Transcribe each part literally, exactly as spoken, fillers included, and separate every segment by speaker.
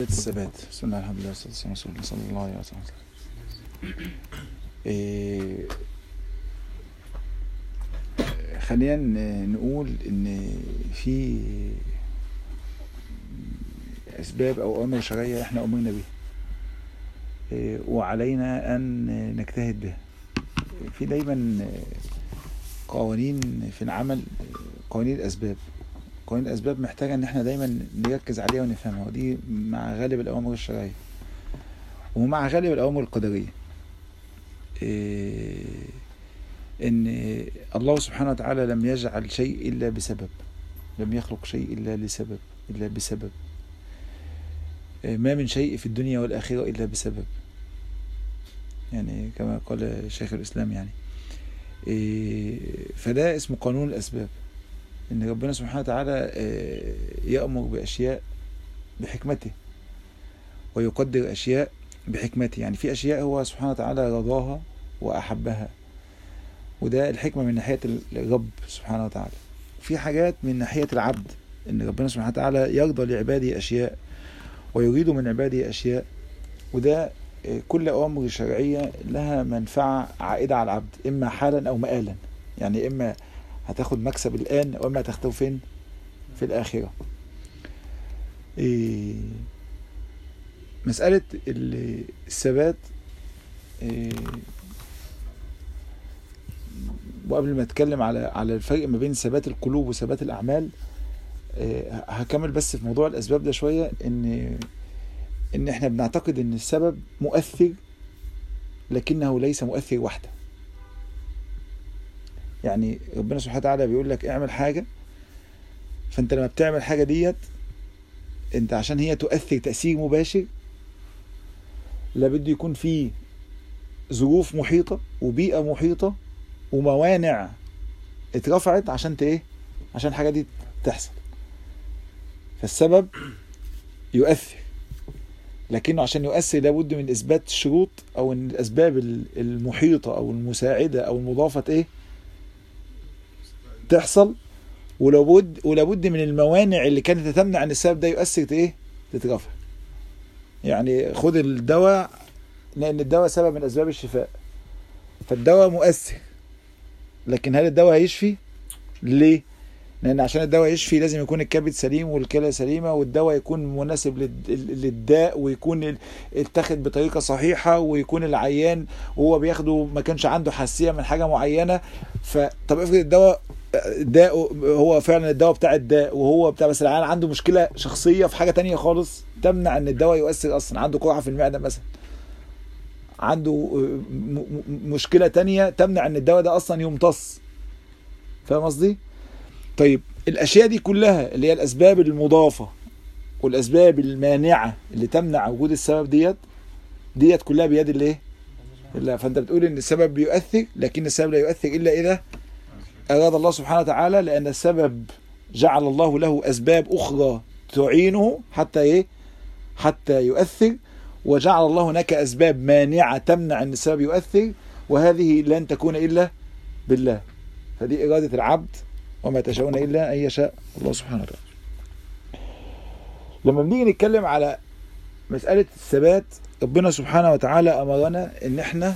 Speaker 1: الثبات. بسم الله الحمد لله والصلاة والسلام على رسول الله صلى الله عليه وسلم. إيه خلينا نقول ان في اسباب او اوامر شرعيه احنا امرنا بها، إيه وعلينا ان نجتهد بها. في دايما قوانين في العمل، قوانين الاسباب قوانين الاسباب محتاجه ان احنا دايما نركز عليها ونفهمها، ودي مع غالب الاوامر الشرعيه ومع غالب الاوامر القدريه. إيه ان الله سبحانه وتعالى لم يجعل شيء الا بسبب، لم يخلق شيء الا لسبب الا بسبب. إيه ما من شيء في الدنيا والاخره الا بسبب، يعني كما قال شيخ الاسلام. يعني إيه فده اسمه قانون الاسباب، ان ربنا سبحانه وتعالى يأمر باشياء بحكمته ويقدر اشياء بحكمته. يعني في اشياء هو سبحانه وتعالى رضاها واحبها، وده الحكمة من ناحية الرب سبحانه وتعالى. في حاجات من ناحية العبد، ان ربنا سبحانه وتعالى يرضى لعباده اشياء ويريد من عباده اشياء، وده كل اوامر شرعية لها منفعة عائدة على العبد، اما حالا او مآلا. يعني اما هتاخد مكسب الآن واما هتاخده فين في الآخرة. إيه مسألة الثبات. إيه وقبل ما اتكلم على على الفرق ما بين ثبات القلوب وثبات الأعمال، إيه هكمل بس في موضوع الأسباب ده شوية. ان ان احنا بنعتقد ان السبب مؤثر، لكنه ليس مؤثر وحده. يعني ربنا سبحانه وتعالى بيقول لك اعمل حاجة، فانت لما بتعمل حاجة ديت انت عشان هي تؤثر تأثير مباشر لابد يكون في ظروف محيطة وبيئة محيطة وموانع اترفعت عشان ايه عشان الحاجة دي تحصل. فالسبب يؤثر، لكنه عشان يؤثر لابد من اثبات الشروط او ان الاسباب المحيطة او المساعدة او المضافة ايه تحصل، ولابد ولابد من الموانع اللي كانت تمنع ان السبب ده يؤثر ايه تترفع. يعني خد الدواء، لان الدواء سبب من اسباب الشفاء، فالدواء مؤثر، لكن هل الدواء هيشفي؟ ليه؟ لان عشان الدواء يشفي لازم يكون الكبد سليم والكلى سليمه، والدواء يكون مناسب للداء، ويكون اتخذ بطريقه صحيحه، ويكون العيان وهو بياخده ما كانش عنده حساسيه من حاجه معينه. فطب افرض الدواء داء هو فعلا الدواء بتاع الداء وهو بتاع، بس العيان عنده مشكله شخصيه في حاجه تانية خالص تمنع ان الدواء يؤثر اصلا. عنده قرحه في المعده مثلا، عنده مشكله تانية تمنع ان الدواء ده اصلا يمتص. فاهم قصدي؟ طيب الاشياء دي كلها اللي هي الاسباب المضافه والاسباب المانعه اللي تمنع وجود السبب ديت ديت كلها بيد الايه؟ الله. فانت بتقول ان السبب بيؤثر، لكن السبب لا يؤثر الا اذا اراد الله سبحانه وتعالى، لان السبب جعل الله له اسباب اخرى تعينه حتى ايه حتى يؤثر، وجعل الله هناك اسباب مانعه تمنع ان السبب يؤثر، وهذه لن تكون الا بالله. فدي اراده العبد، وما تشاءون الا ان يشاء الله سبحانه وتعالى. لما بنيجي نتكلم على مساله الثبات، ربنا سبحانه وتعالى امرنا ان احنا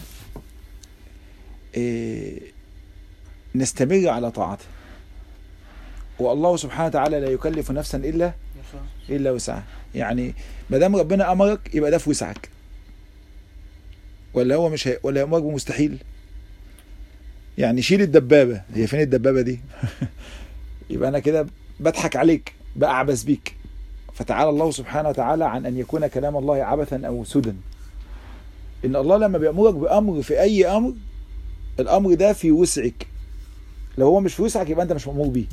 Speaker 1: إيه نستمر على طاعته، والله سبحانه وتعالى لا يكلف نفسا الا الا وسعها. يعني ما دام ربنا امرك يبقى ده في وسعك، ولا هو مش هي... ولا امرك بمستحيل. يعني شيل الدبابه، هي فين الدبابه دي؟ يبقى انا كده بضحك عليك، باعبث بيك. فتعالى الله سبحانه وتعالى عن ان يكون كلام الله عبثا او سدى. ان الله لما بيامرك بامر في اي امر، الامر ده في وسعك. لو هو مش في وسعك يبقى انت مش مأمور بيه.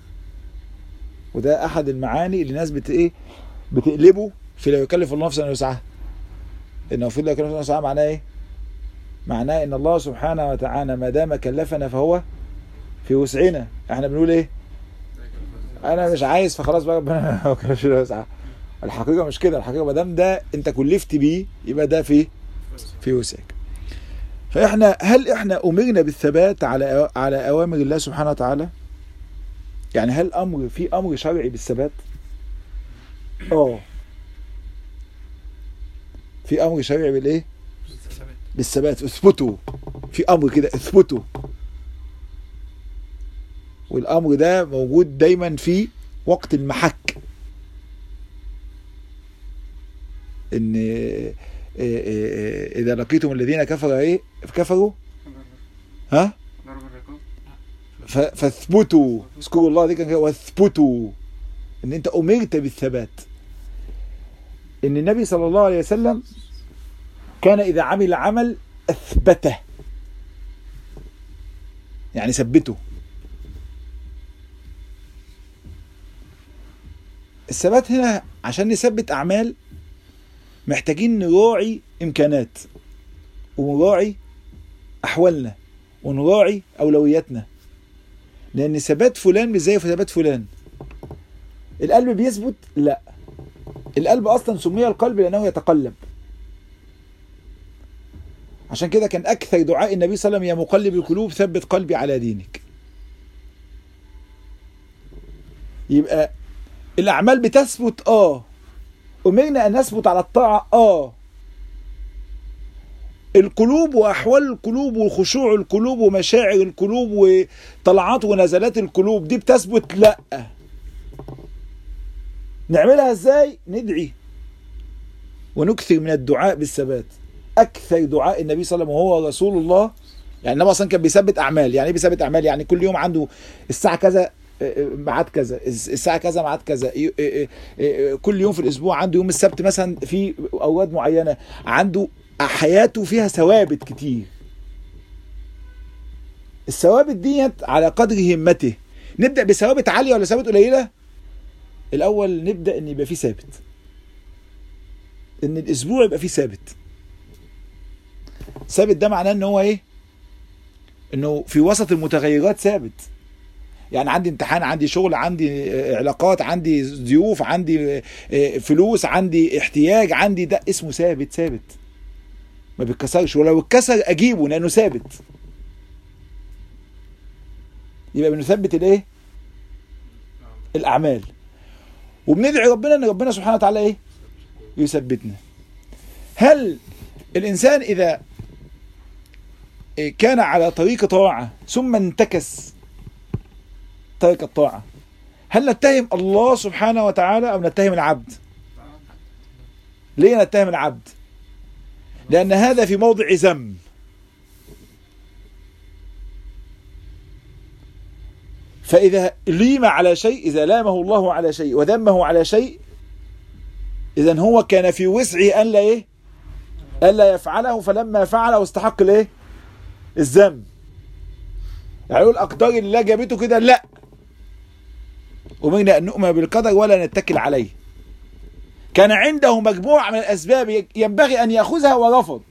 Speaker 1: وده احد المعاني اللي الناس بت ايه بتقلبه في لا يكلف الله نفسا الا وسعها. ان المفروض لا يكلف الله نفسا معناه ايه؟ معناه ان الله سبحانه وتعالى ما دام كلفنا فهو في وسعنا. احنا بنقول ايه؟ انا مش عايز فخلاص بقى ربنا ما كلفش الا وسعها. الحقيقه مش كده. الحقيقه ما دام ده انت كلفت بيه يبقى ده في في وسعك. فاحنا هل احنا امرنا بالثبات على على اوامر الله سبحانه وتعالى؟ يعني هل امر في امر شرعي بالثبات؟ اه في امر شرعي بالايه؟ بالثبات. اثبتوا، في امر كده اثبتوا، والامر ده موجود دايما في وقت المحك، ان اذا لقيتم الذين كفروا ايه كفروا ها فاثبتوا، اذكروا الله ذكرا واثبتوا، ان انت امرت بالثبات. ان النبي صلى الله عليه وسلم كان اذا عمل عمل اثبته، يعني ثبته. الثبات هنا عشان نثبت اعمال محتاجين نراعي امكانات، ونراعي احوالنا، ونراعي اولوياتنا، لان ثبات فلان مش زي ثبات فلان. القلب بيثبت؟ لا، القلب اصلا سمي القلب لانه يتقلب. عشان كده كان اكثر دعاء النبي صلى الله عليه وسلم يا مقلب القلوب ثبت قلبي على دينك. يبقى الاعمال بتثبت، اه امرنا ان نثبت على الطاعه، اه القلوب واحوال القلوب وخشوع القلوب ومشاعر القلوب وطلعات ونزلات القلوب دي بتثبت، لا. نعملها ازاي؟ ندعي ونكثر من الدعاء بالثبات. اكثر دعاء النبي صلى الله عليه وسلم وهو رسول الله، يعني النبي اصلا كان بيثبت اعمال. يعني ايه بيثبت اعمال؟ يعني كل يوم عنده الساعه كذا ميعاد كذا، الساعه كذا ميعاد كذا، كل يوم في الاسبوع عنده يوم السبت مثلا في اوقات معينه، عنده حياته فيها ثوابت كتير. الثوابت ديت على قدر همته. نبدا بثوابت عاليه ولا ثوابت قليله؟ الاول نبدا ان يبقى فيه ثابت، ان الاسبوع يبقى فيه ثابت. ثابت ده معناه ان هو ايه؟ انه في وسط المتغيرات ثابت. يعني عندي امتحان، عندي شغل، عندي علاقات، عندي ضيوف، عندي فلوس، عندي احتياج، عندي ده اسمه ثابت. ثابت ما بيتكسرش، ولو اتكسر اجيبه لانه ثابت. يبقى بنثبت الايه؟ الاعمال. وبندعي ربنا ان ربنا سبحانه وتعالى ايه؟ يثبتنا. هل الانسان اذا كان على طريق طاعه ثم انتكس ترك الطاعه، هل نتهم الله سبحانه وتعالى او نتهم العبد؟ ليه نتهم العبد؟ لأن هذا في موضع ذم. فإذا ليم على شيء، إذا لامه الله على شيء وذمه على شيء، إذن هو كان في وسعه ألا إيه؟ ألا يفعله، فلما فعله استحق الإيه؟ الذم. يعني يقول أقدار الله جابته كده؟ لا، أمرنا أن نؤمن بالقدر ولا نتكل عليه. كان عنده مجموعة من الأسباب ينبغي أن يأخذها ورفض.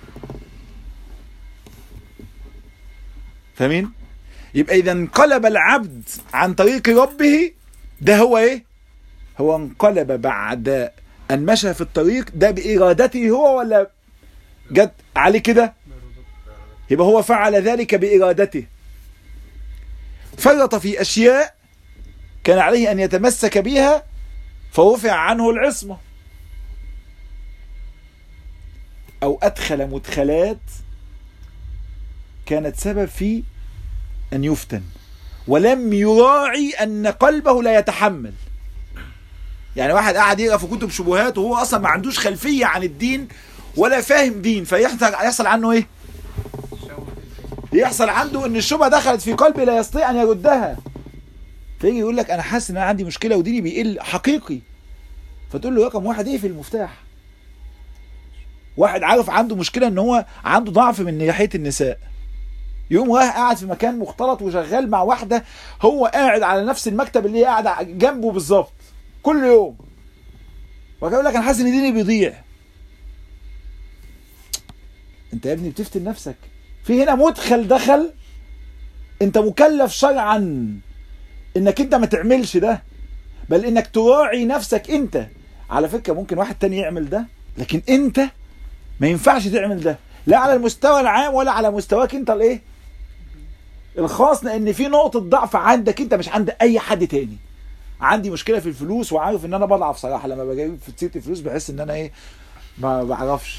Speaker 1: فاهمين؟ يبقى إذا انقلب العبد عن طريق ربه، ده هو إيه؟ هو انقلب بعد أن مشى في الطريق ده بإرادته هو، ولا جت عليه كده؟ يبقى هو فعل ذلك بإرادته، فرط في أشياء كان عليه أن يتمسك بها فرفع عنه العصمة، أو أدخل مدخلات كانت سبب في أن يفتن، ولم يراعي أن قلبه لا يتحمل. يعني واحد قاعد يقرأ في كتب شبهات وهو أصلا ما عندوش خلفية عن الدين ولا فاهم دين، فيحصل يحصل عنه إيه؟ يحصل عنده أن الشبهة دخلت في قلبه لا يستطيع أن يردها، فيجي يقول لك أنا حاسس أن أنا عندي مشكلة وديني بيقل حقيقي، فتقول له رقم واحد إيه في المفتاح؟ واحد عارف عنده مشكلة أن هو عنده ضعف من ناحية النساء، يوم رايح قاعد في مكان مختلط وشغال مع واحدة هو قاعد على نفس المكتب اللي هي قاعدة جنبه بالظبط كل يوم، وكان يقول لك أنا حاسس أن ديني بيضيع. أنت يا ابني بتفتن نفسك. في هنا مدخل دخل، أنت مكلف شرعا انك انت ما تعملش ده، بل انك تراعي نفسك انت. على فكرة ممكن واحد تاني يعمل ده، لكن انت ما ينفعش تعمل ده، لا على المستوى العام ولا على مستواك انت الايه الخاص، لان في نقطة ضعف عندك انت مش عند اي حد تاني. عندي مشكلة في الفلوس وعارف ان انا بضعف صراحة لما بجيب في سيرة الفلوس، بحس ان انا ايه ما بعرفش.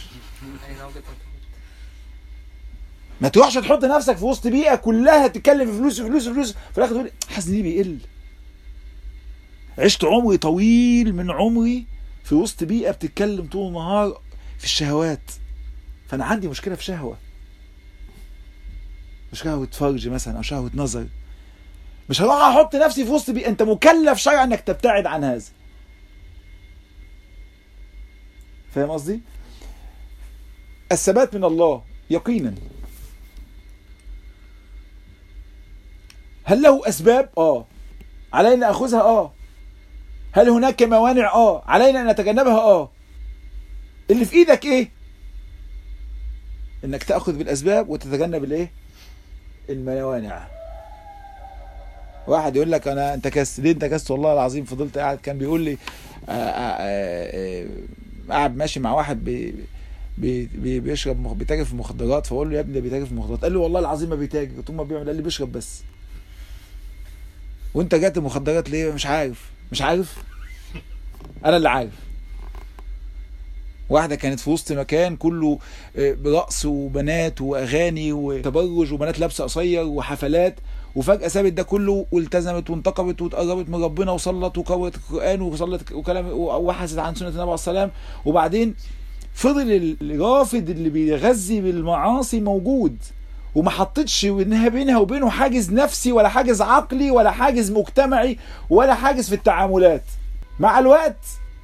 Speaker 1: ما تروحش تحط نفسك في وسط بيئه كلها تتكلم في فلوس فلوس فلوس في الاخر تقول حاسس ان بيقل. عشت عمري طويل من عمري في وسط بيئه بتتكلم طول النهار في الشهوات، فانا عندي مشكله في شهوه، شهوه فرج مثلا او شهوه نظر. مش هروح احط نفسي في وسط بيئه، انت مكلف شرعا انك تبتعد عن هذا. فاهم قصدي؟ الثبات من الله يقينا. هل له اسباب؟ اه علينا اخذها. اه هل هناك موانع؟ اه علينا ان نتجنبها. اه اللي في ايدك ايه؟ انك تاخذ بالاسباب وتتجنب الايه؟ الموانع. واحد يقول لك انا انتكست. ليه انتكست؟ والله العظيم فضلت قاعد كان بيقول لي قاعد ماشي مع واحد بي بي بي بيشرب بيتاجر في المخدرات، فاقول له يا ابني ده بيتاجر في المخدرات. قال لي والله العظيم ما بيتاجر. قلت له ما بيعمل؟ قال لي بيشرب بس. وانت جات المخدرات ليه؟ مش عارف. مش عارف انا اللي عارف. واحده كانت في وسط مكان كله برقص وبنات واغاني وتبرج وبنات لابسه قصير وحفلات، وفجاه سابت ده كله والتزمت وانتقبت وتقربت من ربنا وصلت وقرأت القرآن وصلت وكلام وحست عن سنه النبي عليه السلام. وبعدين فضل الرافض اللي بيغذي بالمعاصي موجود، وما حطتش انها بينها وبينه حاجز نفسي ولا حاجز عقلي ولا حاجز مجتمعي ولا حاجز في التعاملات. مع الوقت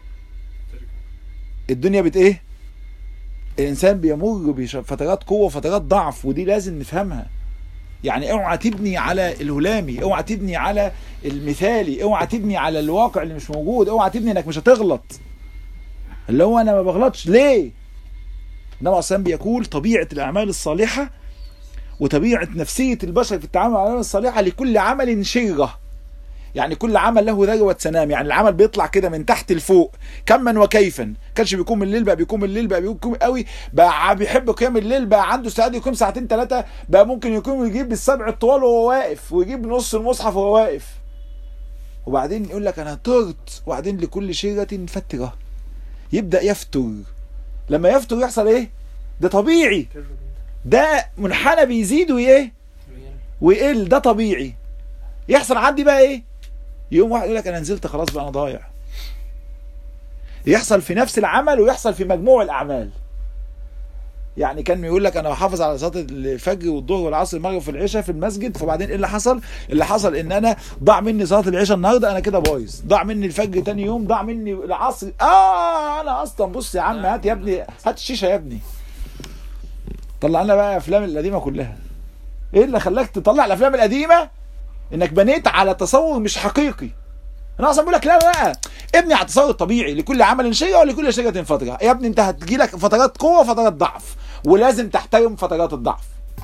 Speaker 1: الدنيا بت ايه؟ الانسان بيمر بفترات قوه وفترات ضعف، ودي لازم نفهمها. يعني اوعى تبني على الهلامي، اوعى تبني على المثالي، اوعى تبني على الواقع اللي مش موجود، اوعى تبني انك مش هتغلط. اللي هو انا ما بغلطش ليه؟ النبي عليه الصلاه بيقول طبيعه الاعمال الصالحه وطبيعه نفسيه البشر في التعامل مع الاعمال الصالحه لكل عمل شره. يعني كل عمل له ذروه سنام، يعني العمل بيطلع كده من تحت لفوق كما وكيفا. كانش بيقوم الليل بقى بيقوم الليل بقى بيقوم قوي، بقى بيحب قيام الليل، بقى عنده استعداد يقوم ساعتين ثلاثه، بقى ممكن يقوم يجيب بالسبع الطوال وهو واقف ويجيب نص المصحف وهو واقف. وبعدين يقول لك انا طرت. وبعدين لكل شيرة فترة يبدأ يفتر. لما يفتر يحصل ايه؟ ده طبيعي، ده منحنى بيزيد وايه؟ ويقل. ده طبيعي. يحصل عندي بقى ايه؟ يوم واحد يقول لك انا نزلت خلاص بقى انا ضايع. يحصل في نفس العمل ويحصل في مجموع الاعمال. يعني كان بيقول لك انا بحافظ على صلاه الفجر والظهر والعصر والمغرب في العشاء في المسجد، فبعدين ايه اللي حصل؟ اللي حصل ان انا ضاع مني صلاه العشاء النهارده، انا كده بايظ. ضاع مني الفجر تاني يوم، ضاع مني العصر. اه انا اصلا بص يا عم هات يا ابني هات الشيشه يا ابني. طلع لنا بقى افلام القديمه كلها. ايه اللي خلاك تطلع الافلام القديمه؟ انك بنيت على تصور مش حقيقي. انا اصلا بقول لك لا لا ابني على التصور الطبيعي لكل عمل شيء ولكل شيء فتره. يا ابني انت هتجي لك فترات قوه وفترات ضعف، ولازم تحترم فترات الضعف.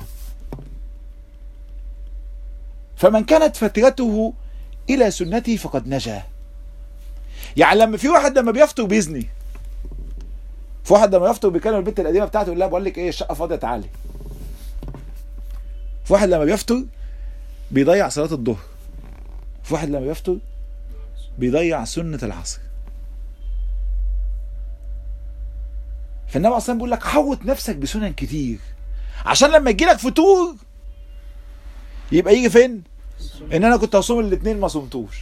Speaker 1: فمن كانت فترته الى سنتي فقد نجا. يعني لما في واحد لما بيفطر بيزني، في واحد لما يفطر بيكلم البنت القديمه بتاعته يقول لها بقول لك ايه الشقه فاضيه تعالي. في واحد لما بيفطر بيضيع صلاه الظهر. في واحد لما بيفطر بيضيع سنة العصر. فالنبي اصلا بيقول لك حوط نفسك بسنن كتير عشان لما يجي لك فتور يبقى يجي فين؟ ان انا كنت هصوم الاثنين ما صمتوش،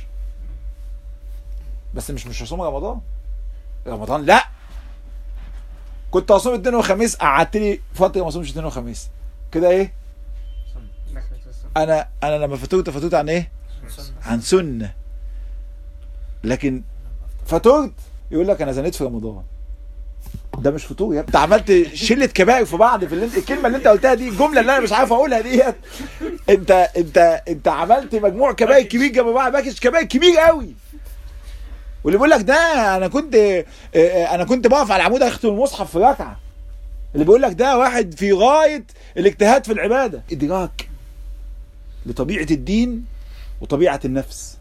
Speaker 1: بس مش مش هصوم رمضان. رمضان لا، كنت هصوم اثنين وخميس، قعدت لي فتره ما صومش اثنين وخميس كده. ايه؟ انا انا لما فطرت فطرت عن ايه؟ عن سنه. لكن فطرت يقول لك انا زنيت في رمضان. ده مش فطور يا ابني، انت عملت شله كبائر في بعض. في اللي انت الكلمه اللي انت قلتها دي، الجمله اللي انا مش عارف اقولها ديت، انت انت انت عملت مجموع كبائر كبير جنب بعض، باكج كبائر كبير قوي. واللي بيقول لك ده انا كنت انا كنت بقف على العمود اختم المصحف في ركعه. اللي بيقول لك ده واحد في غايه الاجتهاد في العباده. ادراك لطبيعه الدين وطبيعه النفس.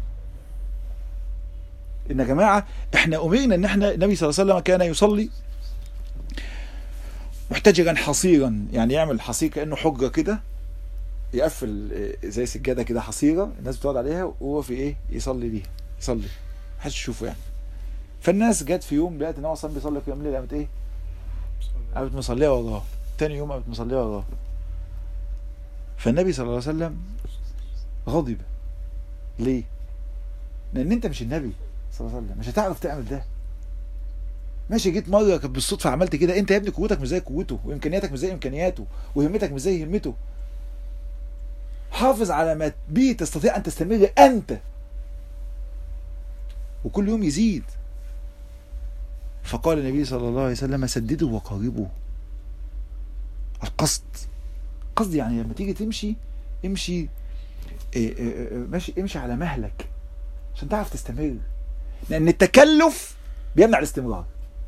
Speaker 1: ان يا جماعه احنا امرنا ان احنا النبي صلى الله عليه وسلم كان يصلي محتجرا حصيرا، يعني يعمل حصير كانه حجره كده، يقفل زي سجاده كده حصيره الناس بتقعد عليها وهو في ايه؟ يصلي بيها، يصلي محدش يشوفه يعني. فالناس جت في يوم لقت ان هو اصلا بيصلي قيام الليل، قامت ايه؟ قامت مصليه وراه. تاني يوم قامت مصليه وراه. فالنبي صلى الله عليه وسلم غضب. ليه؟ لان انت مش النبي صلى الله عليه وسلم، مش هتعرف تعمل ده. ماشي جيت مره كانت بالصدفه عملت كده، انت يا ابني قوتك مش زي قوته، وامكانياتك مش زي امكانياته، وهمتك مش زي همته. حافظ على ما به تستطيع ان تستمر انت، وكل يوم يزيد. فقال النبي صلى الله عليه وسلم سددوا وقاربوا. القصد، قصد يعني لما تيجي تمشي امشي إيه إيه ماشي امشي على مهلك عشان تعرف تستمر، لان التكلف بيمنع الاستمرار.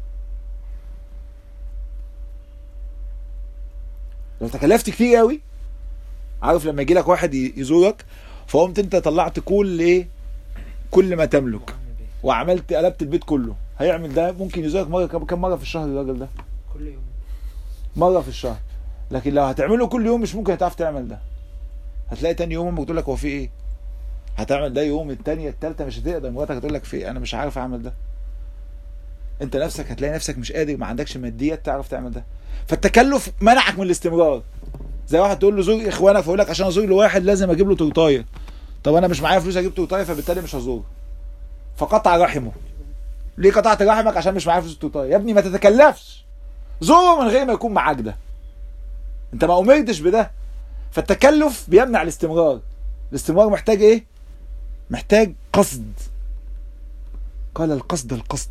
Speaker 1: لو تكلفت كتير قوي، عارف لما يجي لك واحد يزورك فقمت انت طلعت كل ايه كل ما تملك وعملت قلبت البيت كله، هيعمل ده ممكن يزورك مره كم مره في الشهر الراجل ده؟
Speaker 2: كل يوم
Speaker 1: مره في الشهر. لكن لو هتعمله كل يوم مش ممكن هتعرف تعمل ده. هتلاقي تاني يوم امك بتقول لك هو في ايه؟ هتعمل ده يوم التانية التالتة مش هتقدر، مراتك هتقول لك في انا مش عارف اعمل ده. انت نفسك هتلاقي نفسك مش قادر، ما عندكش ماديات تعرف تعمل ده. فالتكلف منعك من الاستمرار. زي واحد تقول له زور اخوانك فيقول لك عشان ازور له واحد لازم اجيب له تورتايه. طب انا مش معايا فلوس اجيب تورتايه فبالتالي مش هزوره. فقطع رحمه. ليه قطعت رحمك؟ عشان مش معايا فلوس تورتايه. يا ابني ما تتكلفش، زوره من غير ما يكون معاك ده. انت ما امرتش بده. فالتكلف بيمنع الاستمرار. الاستمرار محتاج ايه؟ محتاج قصد. قال القصد القصد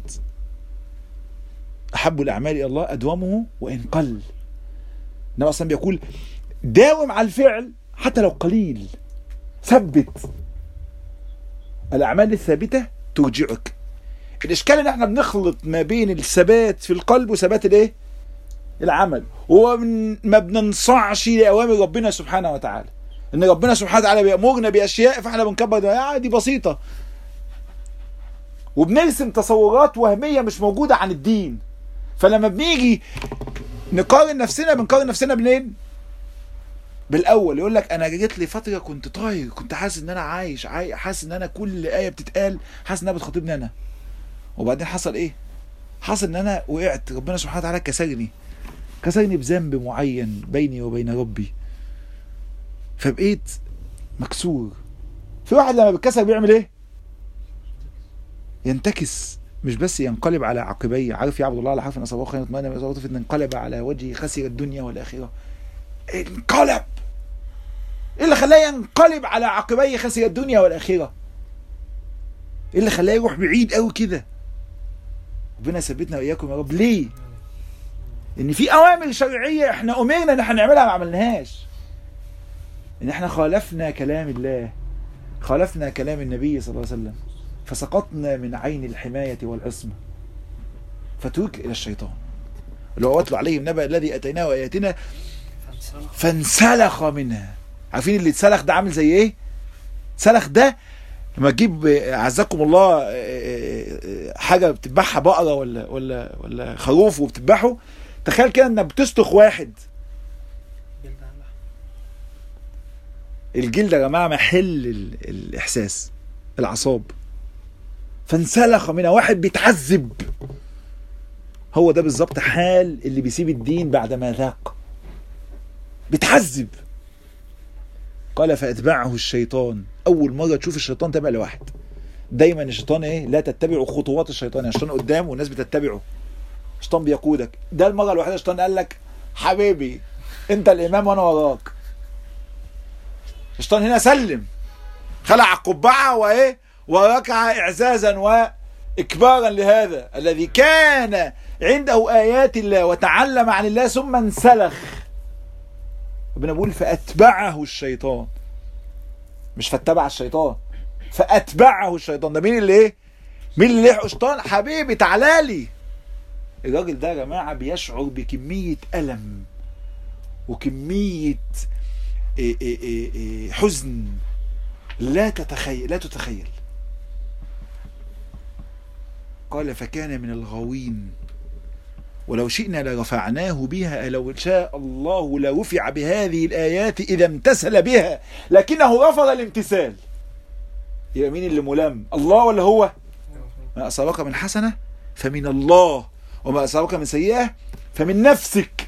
Speaker 1: احب الاعمال الى الله ادومه وان قل. النبي اصلا بيقول داوم على الفعل حتى لو قليل، ثبت. الاعمال الثابته ترجعك. الاشكال ان احنا بنخلط ما بين الثبات في القلب وثبات الايه؟ العمل. وما بننصعش لاوامر ربنا سبحانه وتعالى. ان ربنا سبحانه وتعالى بيأمرنا باشياء فاحنا بنكبر ده عادي بسيطه، وبنرسم تصورات وهميه مش موجوده عن الدين. فلما بنيجي نقارن نفسنا بنقارن نفسنا منين؟ بالاول. يقول لك انا جيت لي فتره كنت طاير، كنت حاسس ان انا عايش عاي... حاسس ان انا كل ايه بتتقال حاسس انها بتخاطبني انا. وبعدين حصل ايه؟ حصل ان انا وقعت، ربنا سبحانه وتعالى كسرني كسرني بذنب معين بيني وبين ربي، فبقيت مكسور. في واحد لما بيتكسر بيعمل ايه؟ ينتكس، مش بس ينقلب على عقبيه. عارف يعبد الله على حرف اصابه خير يطمئن من اصابته فتنه انقلب على وجهه خسر الدنيا والاخره. انقلب. ايه اللي خلاه ينقلب على عقبيه خسر الدنيا والاخره؟ ايه اللي خلاه يروح بعيد قوي كده؟ ربنا يثبتنا واياكم يا رب. ليه؟ ان في اوامر شرعيه احنا امرنا ان احنا نعملها ما عملناهاش. ان احنا خالفنا كلام الله، خالفنا كلام النبي صلى الله عليه وسلم، فسقطنا من عين الحمايه والعصمه فترك الى الشيطان. اللي هو واتلو عليهم نبأ الذي اتيناه واياتنا فانسلخ منها. عارفين اللي اتسلخ ده عامل زي ايه؟ سلخ ده لما تجيب عزكم الله حاجه بتذبحها بقره ولا ولا ولا خروف وبتذبحه، تخيل كده انك بتسلخ واحد. الجلد يا جماعه محل الاحساس، الاعصاب. فانسلخ منها، واحد بيتعذب. هو ده بالظبط حال اللي بيسيب الدين بعد ما ذاق، بيتعذب. قال فاتبعه الشيطان. اول مره تشوف الشيطان تابع لواحد. دايما الشيطان ايه؟ لا تتبعوا خطوات الشيطان. يعني الشيطان قدام والناس بتتبعه، الشيطان بيقودك. ده المره الوحيده الشيطان قال لك حبيبي انت الامام وانا وراك. الشيطان هنا سلم، خلع القبعه وايه وركع اعزازا واكبارا لهذا الذي كان عنده ايات الله وتعلم عن الله ثم انسلخ. ربنا بيقول فاتبعه الشيطان، مش فاتبع الشيطان، فاتبعه الشيطان. ده مين اللي ايه؟ مين اللي لحق الشيطان؟ حبيبي تعالى لي. الراجل ده يا جماعه بيشعر بكميه الم وكميه إيه إيه إيه إيه حزن لا تتخيل لا تتخيل. قال فكان من الغاوين ولو شئنا لرفعناه بها، لو شاء الله لرفع بهذه الآيات إذا امتثل بها لكنه رفض الامتثال. يبقى مين اللي ملام؟ الله ولا هو؟ ما أصابك من حسنة فمن الله، وما أصابك من سيئة فمن نفسك.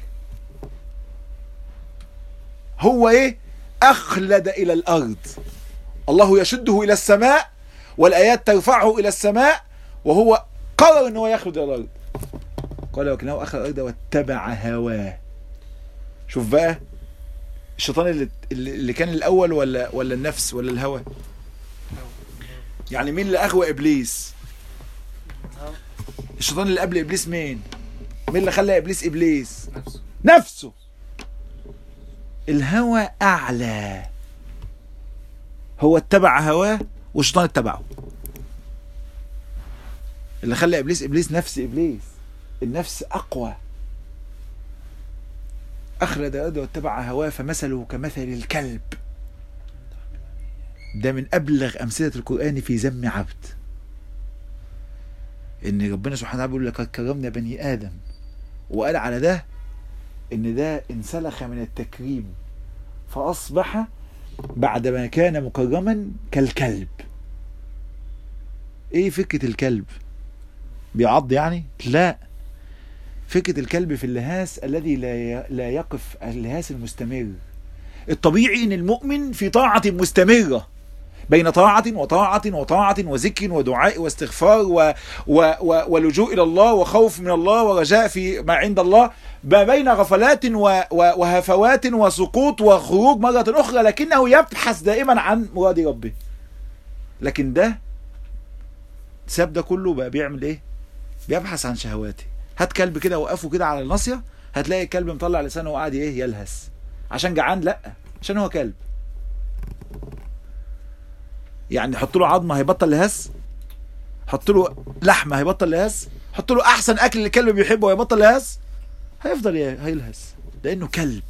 Speaker 1: هو ايه؟ أخلد إلى الأرض، الله يشده إلى السماء والآيات ترفعه إلى السماء، وهو قرر أنه يخلد إلى الأرض. قال وكنه أخلد الأرض واتبع هواه. شوف بقى الشيطان اللي, اللي كان الأول ولا ولا النفس ولا الهوى؟ يعني مين اللي أغوى إبليس؟ الشيطان اللي قبل إبليس مين؟ مين اللي خلى إبليس إبليس؟ نفسه. نفسه. الهوى أعلى، هو اتبع هواه والشيطان اتبعه. اللي خلى إبليس إبليس نفس إبليس، النفس أقوى. أخلد الأرض واتبع هواه فمثله كمثل الكلب. ده من أبلغ أمثلة القرآن في ذم عبد، إن ربنا سبحانه وتعالى بيقول لقد كرمنا بني آدم، وقال على ده إن ده انسلخ من التكريم فأصبح بعدما كان مكرما كالكلب. إيه فكرة الكلب؟ بيعض يعني؟ لا، فكرة الكلب في اللهاس الذي لا لا يقف، اللهاس المستمر. الطبيعي إن المؤمن في طاعة مستمرة، بين طاعة وطاعة وطاعة وذكر ودعاء واستغفار و و و ولجوء إلى الله وخوف من الله ورجاء في ما عند الله، ما بين غفلات و و وهفوات وسقوط وخروج مرة أخرى، لكنه يبحث دائما عن مراد ربه. لكن ده ساب ده كله بقى بيعمل إيه؟ بيبحث عن شهواته. هات كلب كده وقفه كده على الناصية، هتلاقي الكلب مطلع لسانه وقاعد ايه؟ يلهس. عشان جعان؟ لا، عشان هو كلب. يعني حط له عظمه هيبطل لهس، حط له لحمه هيبطل لهس، حط له احسن اكل اللي الكلب بيحبه هيبطل لهس، هيفضل هيلهس لانه كلب.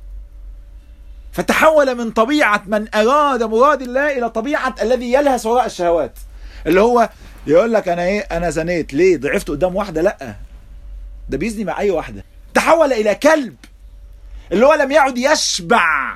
Speaker 1: فتحول من طبيعه من اراد مراد الله الى طبيعه الذي يلهس وراء الشهوات، اللي هو يقول لك انا ايه؟ انا زنيت ليه؟ ضعفت قدام واحده؟ لا، ده بيزني مع اي واحده. تحول الى كلب، اللي هو لم يعد يشبع.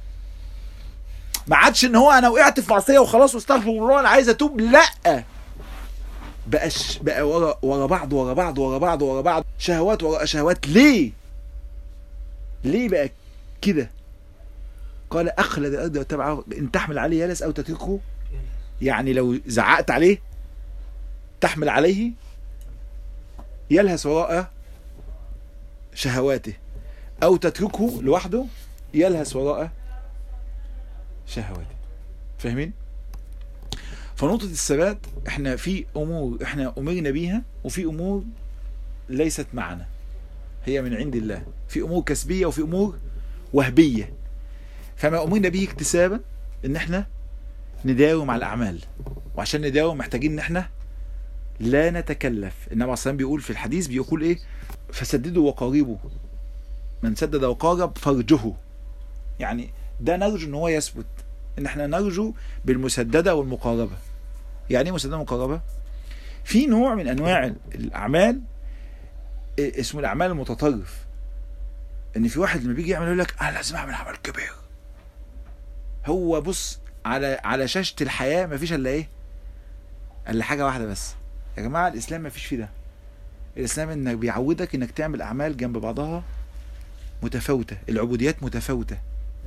Speaker 1: ما عادش ان هو انا وقعت في معصيه وخلاص واستغفر الله انا عايز اتوب، لا، بقاش بقى ورا ورا بعض ورا بعض ورا بعض ورا بعض، شهوات ورا شهوات. ليه؟ ليه بقى كده؟ قال اخلد الارض واتبع، ان تحمل عليه يلس او تتركه، يعني لو زعقت عليه تحمل عليه يلهس وراء شهواته، او تتركه لوحده يلهس وراء شهواته. فاهمين؟ فنقطة الثبات، احنا في امور احنا امرنا بيها، وفي امور ليست معنا، هي من عند الله. في امور كسبية وفي امور وهبية. فما امرنا به اكتسابا ان احنا نداوم على الاعمال، وعشان نداوم محتاجين ان احنا لا نتكلف. النبي عليه الصلاة بيقول في الحديث، بيقول ايه؟ فسددوا وقاربوا، من سدد وقارب فرجه. يعني ده نرجو ان هو يثبت، ان احنا نرجو بالمسددة والمقاربة. يعني ايه مسددة ومقاربة؟ في نوع من انواع الاعمال اسمه الاعمال المتطرف، ان في واحد لما بيجي يعمل يقول لك انا لازم اعمل عمل كبير. هو بص على على شاشة الحياة مفيش الا ايه؟ الا حاجة واحدة بس. يا جماعة الاسلام مفيش فيه ده. الاسلام انك بيعودك انك تعمل اعمال جنب بعضها متفاوتة، العبوديات متفاوتة.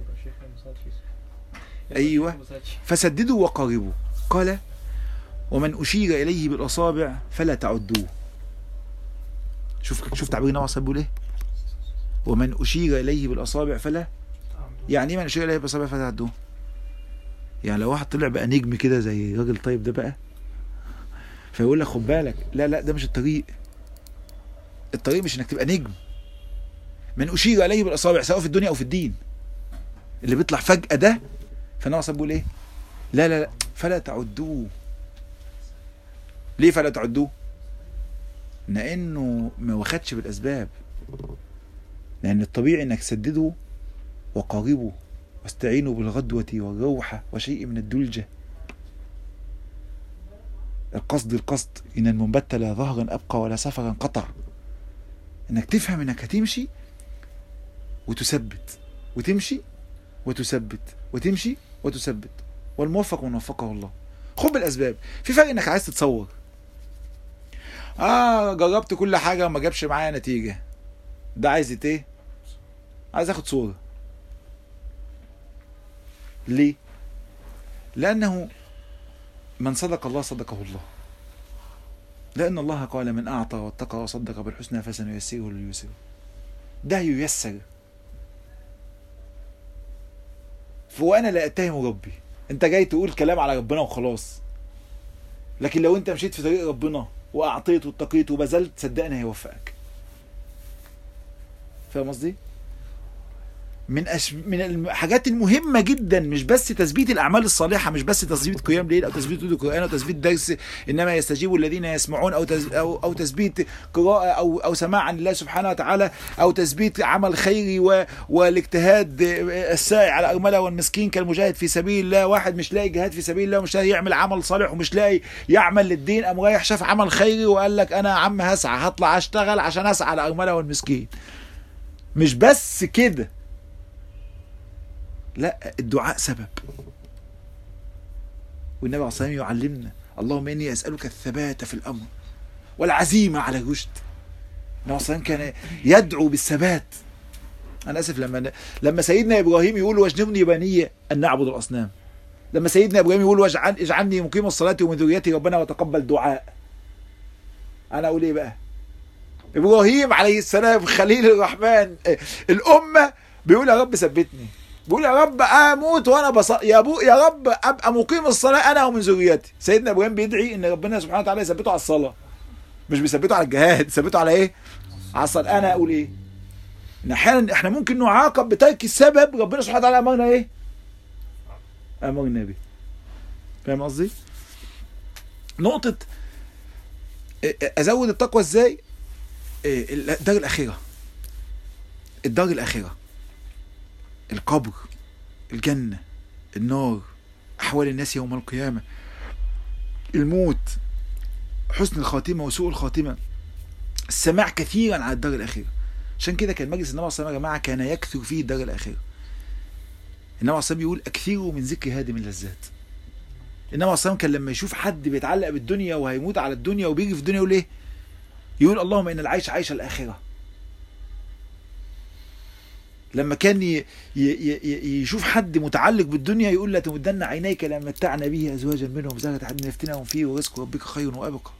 Speaker 1: ايوه، فسددوا وقاربوا. قال ومن اشير اليه بالاصابع فلا تعدوه. شوف شوف تعبير النبي صلى الله عليه وسلم بيقول ايه؟ ومن اشير اليه بالاصابع فلا، يعني ايه من اشير اليه بالاصابع فلا تعدوه؟ يعني لو واحد طلع بقى نجم كده زي الراجل طيب ده بقى، فيقول لك خد بالك، لا لا ده مش الطريق. الطريق مش انك تبقى نجم. من اشير اليه بالاصابع سواء في الدنيا او في الدين، اللي بيطلع فجأة ده، فالنبي صلى الله عليه وسلم بيقول ايه؟ لا لا لا فلا تعدوه. ليه فلا تعدوه؟ لانه ما واخدش بالاسباب. لان الطبيعي انك تسدده وقاربه واستعينوا بالغدوة والروحة وشيء من الدلجة. القصد القصد ان المنبت لا ظهرا ابقى ولا سفرا قطع. انك تفهم انك هتمشي وتثبت، وتمشي وتثبت، وتمشي وتثبت، والموفق من وفقه الله. خد بالاسباب. في فرق انك عايز تتصور. اه جربت كل حاجه وما جابش معايا نتيجه، ده عايز ايه؟ عايز اخد صوره. ليه؟ لانه من صدق الله صدقه الله، لان الله قال من اعطى واتقى وصدق بالحسنى فسنيسره لليسر. ده ييسر. فانا لا اتهم ربي، انت جاي تقول كلام على ربنا وخلاص، لكن لو انت مشيت في طريق ربنا واعطيت واتقيت وبذلت صدقني هيوفقك. فاهم قصدي؟ من أش... من الحاجات المهمه جدا مش بس تثبيت الاعمال الصالحه، مش بس تثبيت قيام ليل او تثبيت القران او تثبيت درس انما يستجيب الذين يسمعون، او تز... او او تثبيت قراءه او او سماع عن الله سبحانه وتعالى، او تثبيت عمل خيري و... والاجتهاد الساعي على الارمله والمسكين كالمجاهد في سبيل الله. واحد مش لاقي جهاد في سبيل الله ومش لاقي يعمل عمل صالح ومش لاقي يعمل للدين، قام رايح شاف عمل خيري وقال لك انا يا عم هسعى، هطلع اشتغل عشان اسعى على الارمله والمسكين. مش بس كده، لا، الدعاء سبب. والنبي عليه الصلاة والسلام يعلمنا اللهم إني أسألك الثبات في الأمر والعزيمة على الرشد. النبي عليه الصلاة والسلام كان يدعو بالثبات. أنا آسف لما لما سيدنا إبراهيم يقول واجنبني بني أن نعبد الأصنام، لما سيدنا إبراهيم يقول واجعل اجعلني مقيم الصلاة ومن ذريتي ربنا وتقبل دعاء، أنا أقول إيه بقى؟ إبراهيم عليه السلام خليل الرحمن الأمة بيقول يا رب ثبتني، بيقول يا رب اموت وانا بص يا ابو يا رب ابقى مقيم الصلاه انا ومن ذريتي. سيدنا ابراهيم بيدعي ان ربنا سبحانه وتعالى يثبته على الصلاه، مش بيثبته على الجهاد، يثبته على ايه؟ على الصلاه. انا اقول ايه؟ ان احيانا احنا ممكن نعاقب بترك السبب ربنا سبحانه وتعالى امرنا ايه؟ امرنا بيه. فاهم قصدي؟ نقطه ازود التقوى ازاي؟ الدار الاخيره، الدار الاخيره، القبر، الجنة، النار، أحوال الناس يوم القيامة، الموت، حسن الخاتمة وسوء الخاتمة، السماع كثيرا عن الدار الأخيرة. عشان كده كان مجلس النبي صلى الله عليه وسلم يا جماعة كان يكثر فيه الدار الأخيرة. النبي عليه الصلاة والسلام يقول أكثروا من ذكر هادم اللذات. النبي عليه الصلاة والسلام كان لما يشوف حد بيتعلق بالدنيا وهيموت على الدنيا وبيجي في الدنيا يقول إيه؟ يقول اللهم إن العيش عيش الآخرة. لما كان ي... ي... ي... يشوف حد متعلق بالدنيا يقول لا تمدن عينيك لما متعنا به ازواجا منهم زهرة حد نفتناهم فيه ورزق ربك خير وابقى.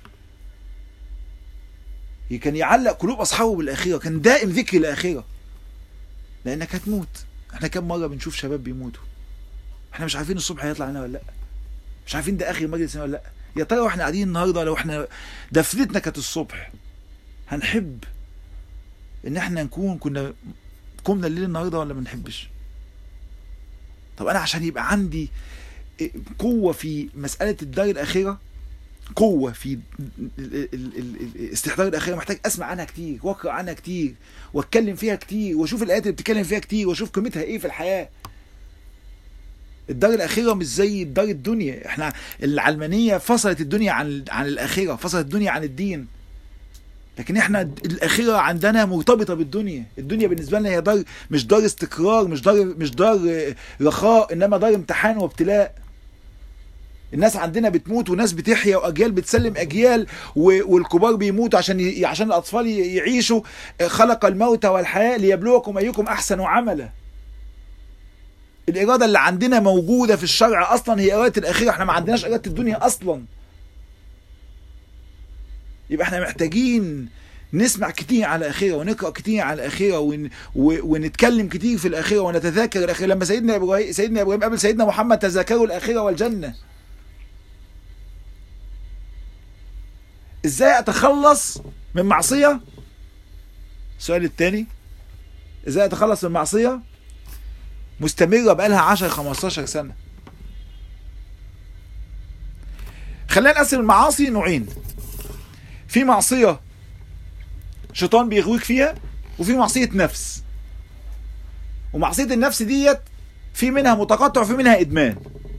Speaker 1: كان يعلق قلوب اصحابه بالاخره، كان دائم ذكر الاخره، لانك هتموت. احنا كم مره بنشوف شباب بيموتوا احنا مش عارفين الصبح هيطلع لنا ولا لا، مش عارفين ده اخر مجلس ولا لا. يا ترى واحنا قاعدين النهارده لو احنا دفنتنا كانت الصبح هنحب ان احنا نكون كنا قمنا الليل النهارده ولا ما نحبش؟ طب انا عشان يبقى عندي قوه في مساله الدار الاخره، قوه في استحضار الاخره، محتاج اسمع عنها كتير واقرا عنها كتير واتكلم فيها كتير واشوف الايات اللي بتتكلم فيها كتير واشوف قيمتها ايه في الحياه. الدار الاخره مش زي الدار الدنيا. احنا العلمانيه فصلت الدنيا عن عن الاخره، فصلت الدنيا عن الدين، لكن احنا الاخره عندنا مرتبطه بالدنيا. الدنيا بالنسبه لنا هي دار، مش دار استقرار، مش دار مش دار رخاء، انما دار امتحان وابتلاء. الناس عندنا بتموت وناس بتحيا واجيال بتسلم اجيال، والكبار بيموتوا عشان عشان الاطفال يعيشوا. خلق الموت والحياه ليبلوكم ايكم احسن عملا. الاراده اللي عندنا موجوده في الشرع اصلا هي اراده الاخره، احنا ما عندناش اراده الدنيا اصلا. يبقى احنا محتاجين نسمع كتير على الآخرة ونقرأ كتير على الآخرة ون... ونتكلم كتير في الآخرة ونتذاكر الآخرة. لما سيدنا إبراهيم سيدنا إبراهيم قبل سيدنا محمد تذاكروا الآخرة والجنة. إزاي أتخلص من معصية؟ السؤال الثاني، إزاي أتخلص من معصية مستمرة بقالها عشر خمستاشر سنة؟ خلينا نقسم المعاصي نوعين. في معصية شيطان بيغويك فيها، وفي معصية نفس. ومعصية النفس ديت في منها متقطع وفي منها إدمان.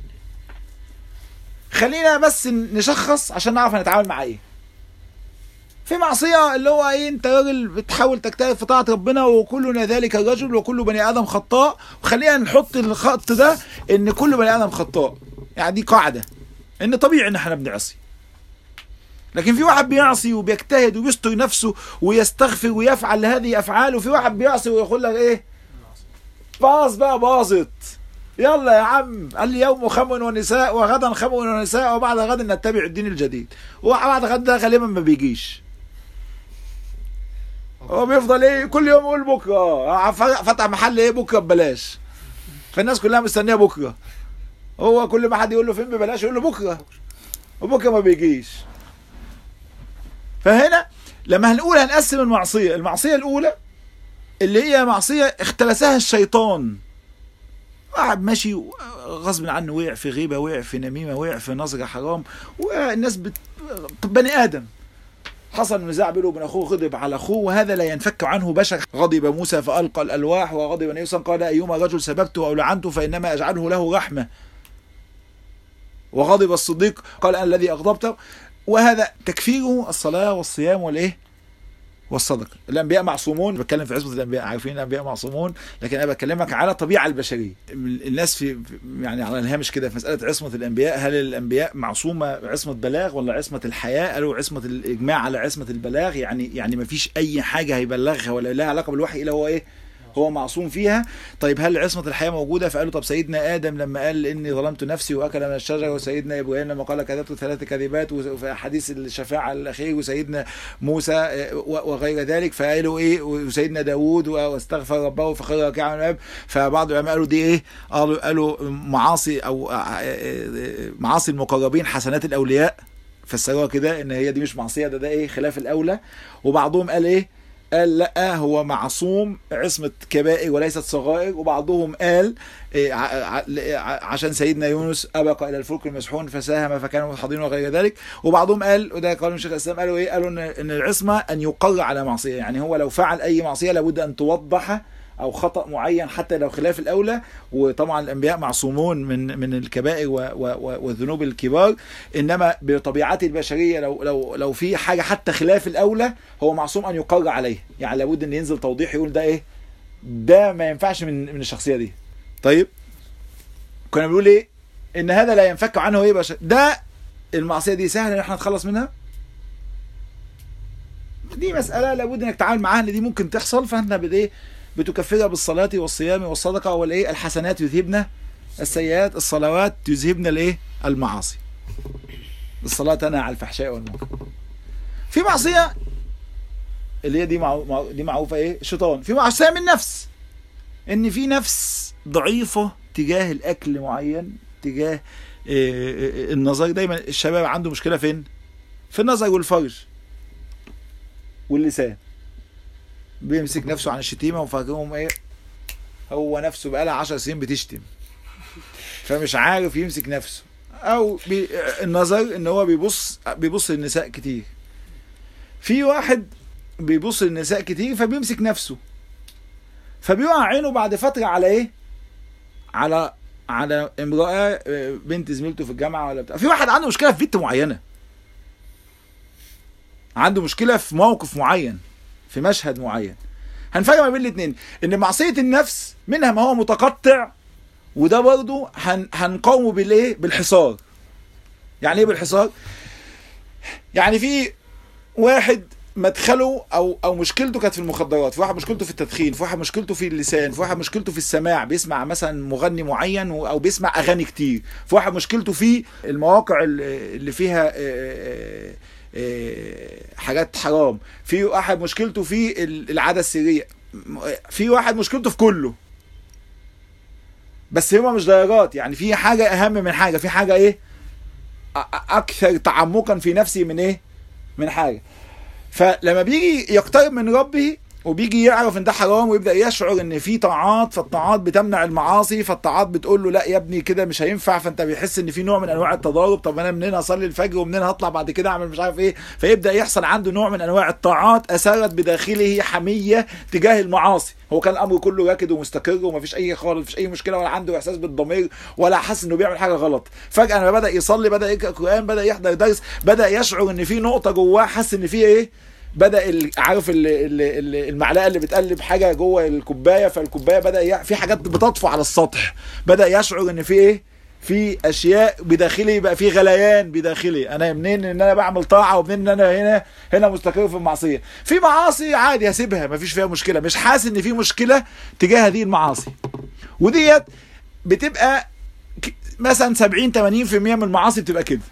Speaker 1: خلينا بس نشخص عشان نعرف نتعامل مع ايه. في معصية اللي هو ايه، انت راجل بتحاول تجتهد في طاعة ربنا وكلنا ذلك الرجل وكل بني آدم خطاء، وخلينا نحط الخط ده ان كل بني آدم خطاء. يعني دي قاعدة ان طبيعي ان احنا بنعصي. لكن في واحد بيعصي وبيجتهد وبيستر نفسه ويستغفر ويفعل هذه افعال، وفي واحد بيعصي ويقول لك ايه باظ بقى باظت، يلا يا عم اليوم خمر ونساء وغدا خمر ونساء وبعد غد نتبع الدين الجديد، وبعد غد ده غالبا ما بيجيش، هو بيفضل ايه كل يوم يقول بكره فتح محل ايه بكره ببلاش، فالناس كلها مستنيه بكره، هو كل ما حد يقول له فين ببلاش يقول له بكره، وبكره ما بيجيش. فهنا لما هنقول هنقسم المعصيه، المعصيه الاولى اللي هي معصيه اختلسها الشيطان، واحد ماشي غصب عنه وقع في غيبه، وقع في نميمه، وقع في نظره حرام، والناس بت... بني ادم حصل نزاع بينه وبين اخوه، غضب على اخوه، وهذا لا ينفك عنه بشر. غضب موسى فالقى الالواح، وغضب النبي صلى الله عليه وسلم قال ايما رجل سببته او لعنته فانما اجعله له رحمه، وغضب الصديق قال انا الذي اغضبته، وهذا تكفيره الصلاه والصيام والايه والصدقه. الانبياء معصومون، بتكلم في عصمه الانبياء، عارفين الانبياء معصومون، لكن انا بكلمك على الطبيعه البشريه. الناس في يعني على الهامش كده في مساله عصمه الانبياء، هل الانبياء معصومه عصمه بلاغ ولا عصمه الحياه؟ قالوا عصمه الاجماع على عصمه البلاغ، يعني يعني ما فيش اي حاجه هيبلغها ولا لها علاقه بالوحي الا هو ايه هو معصوم فيها. طيب هل عصمه الحياه موجوده؟ فقالوا طب سيدنا ادم لما قال اني ظلمت نفسي واكل من الشجره، وسيدنا ابراهيم لما قال كذبت ثلاث كذبات، وفي حديث الشفاعه الاخير، وسيدنا موسى وغير ذلك، فقالوا ايه، وسيدنا داوود واستغفر ربه فخر راكعا وناب. فبعض العلماء قالوا دي ايه، قالوا قالوا معاصي او معاصي المقربين حسنات الاولياء، فسروها كده ان هي دي مش معصيه، ده ده ايه خلاف الاولى. وبعضهم قال ايه، قال لا هو معصوم عصمة كبائر وليست صغائر. وبعضهم قال إيه عشان سيدنا يونس أبق إلى الفلك المسحون فساهم فكان متحضرين وغير ذلك. وبعضهم قال، وده قالوا الشيخ الإسلام، قالوا إيه، قالوا إن العصمة أن يقر على معصية، يعني هو لو فعل أي معصية لابد أن توضح أو خطأ معين حتى لو خلاف الأولى. وطبعا الأنبياء معصومون من من الكبائر والذنوب الكبار، إنما بطبيعته البشرية لو لو لو في حاجة حتى خلاف الأولى هو معصوم أن يقر عليه، يعني لابد أن ينزل توضيح يقول ده إيه، ده ما ينفعش من من الشخصية دي. طيب كنا بنقول إيه، إن هذا لا ينفك عنه إيه بشر، ده المعصية دي سهل إن إحنا نتخلص منها، دي مسألة لابد إنك تتعامل معاها، إن دي ممكن تحصل، فإحنا بديه بتكفرها بالصلاة والصيام والصدقة والايه، الحسنات يذهبن السيئات، الصلوات يذهبن الايه المعاصي، الصلاة تنهى عن الفحشاء والمنكر. في معصية اللي هي دي معو... دي معروفة ايه، الشيطان. في معصية من نفس، ان في نفس ضعيفة تجاه الاكل معين، تجاه إيه النظر. دايما الشباب عنده مشكلة فين؟ في النظر والفرج واللسان، بيمسك نفسه عن الشتيمه وفاكرهم ايه، هو نفسه بقالها عشر سنين بتشتم فمش عارف يمسك نفسه. او بي النظر ان هو بيبص بيبص للنساء كتير. في واحد بيبص للنساء كتير فبيمسك نفسه، فبيقع عينه بعد فتره على ايه، على على امراه بنت زميلته في الجامعه ولا بتاع. في واحد عنده مشكله في بنت معينه، عنده مشكله في موقف معين، في مشهد معين. هنفرق ما بين الاثنين، ان معصيه النفس منها ما هو متقطع، وده برضه هن هنقاومه بالايه، بالحصار. يعني ايه بالحصار؟ يعني في واحد مدخله او او مشكلته كانت في المخدرات، في واحد مشكلته في التدخين، في واحد مشكلته في اللسان، في واحد مشكلته في السماع، بيسمع مثلا مغني معين او بيسمع اغاني كتير، في واحد مشكلته في المواقع اللي فيها حاجات حرام، في واحد مشكلته في العادة السرية، في واحد مشكلته في كله. بس هما مش درجات، يعني في حاجة اهم من حاجة، في حاجة ايه اكثر تعمقا في نفسي من ايه، من حاجة. فلما بيجي يقترب من ربه وبيجي يعرف ان ده حرام ويبدا يشعر ان في طاعات، فالطاعات بتمنع المعاصي، فالطاعات بتقول له لا يا ابني كده مش هينفع، فانت بيحس ان في نوع من انواع التضارب. طب انا منين اصلي الفجر ومنين هطلع بعد كده اعمل مش عارف ايه، فيبدا يحصل عنده نوع من انواع الطاعات اثارت بداخله حميه تجاه المعاصي. هو كان الامر كله راكد ومستقر ومفيش اي خالص، مفيش اي مشكله، ولا عنده احساس بالضمير ولا حاسس انه بيعمل حاجه غلط. فجاه لما بدا يصلي، بدا يقرا قران، بدا يحضر درس، بدا يشعر ان في نقطه جواه، حس ان في ايه، بدأ عارف المعلقة اللي بتقلب حاجة جوه الكوباية، فالكوباية بدأ في حاجات بتطفو على السطح، بدأ يشعر ان في ايه، في اشياء بداخلي بقى، في غليان بداخلي، انا منين ان انا بعمل طاعه ومنين ان انا هنا هنا مستقر في المعصيه. في معاصي عادي هسيبها مفيش فيها مشكله، مش حاسس ان في مشكله تجاه هذه المعاصي، وديت بتبقى مثلا سبعين ثمانين بالمئة من المعاصي بتبقى كده.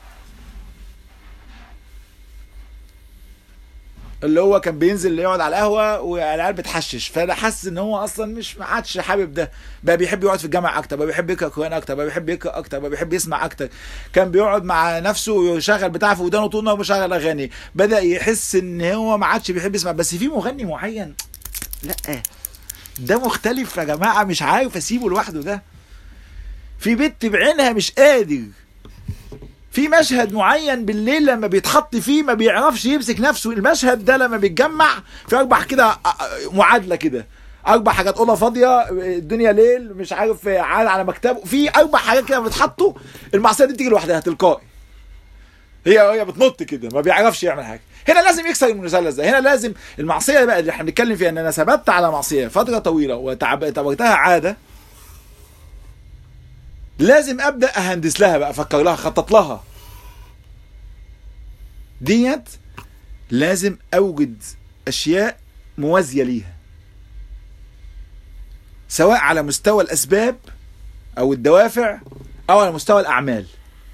Speaker 1: اللي هو كان بينزل يقعد على القهوه والعيال بتحشش، فانا حاسس ان هو اصلا مش ما عادش حابب ده، بقى بيحب يقعد في الجامعه اكتر، بقى بيحب يقرا قران اكتر، بقى بيحب يقرا اكتر، بقى بيحب يسمع اكتر. كان بيقعد مع نفسه ويشغل بتاع في ودانه طول النهار ومشغل اغاني، بدا يحس ان هو ما عادش بيحب يسمع. بس في مغني معين لا ده مختلف يا جماعه، مش عارف اسيبه لوحده. ده في بنت بعينها مش قادر، في مشهد معين بالليل لما بيتحط فيه ما بيعرفش يمسك نفسه. المشهد ده لما بيتجمع في اربع كده معادله كده، اربع حاجات، اوضه فاضيه، الدنيا ليل، مش عارف عاد على مكتبه، في اربع حاجات كده بتحطوا، المعصيه دي بتيجي لوحدها تلقائي، هي هي بتنط كده، ما بيعرفش يعمل حاجه. هنا لازم يكسر المثلث ده. هنا لازم المعصيه بقى اللي احنا بنتكلم فيها ان انا ثبت على معصيه فتره طويله وتعبتها عاده، لازم ابدا اهندس لها بقى، افكر لها، اخطط لها. ديت لازم اوجد اشياء موازيه ليها، سواء على مستوى الاسباب او الدوافع او على مستوى الاعمال.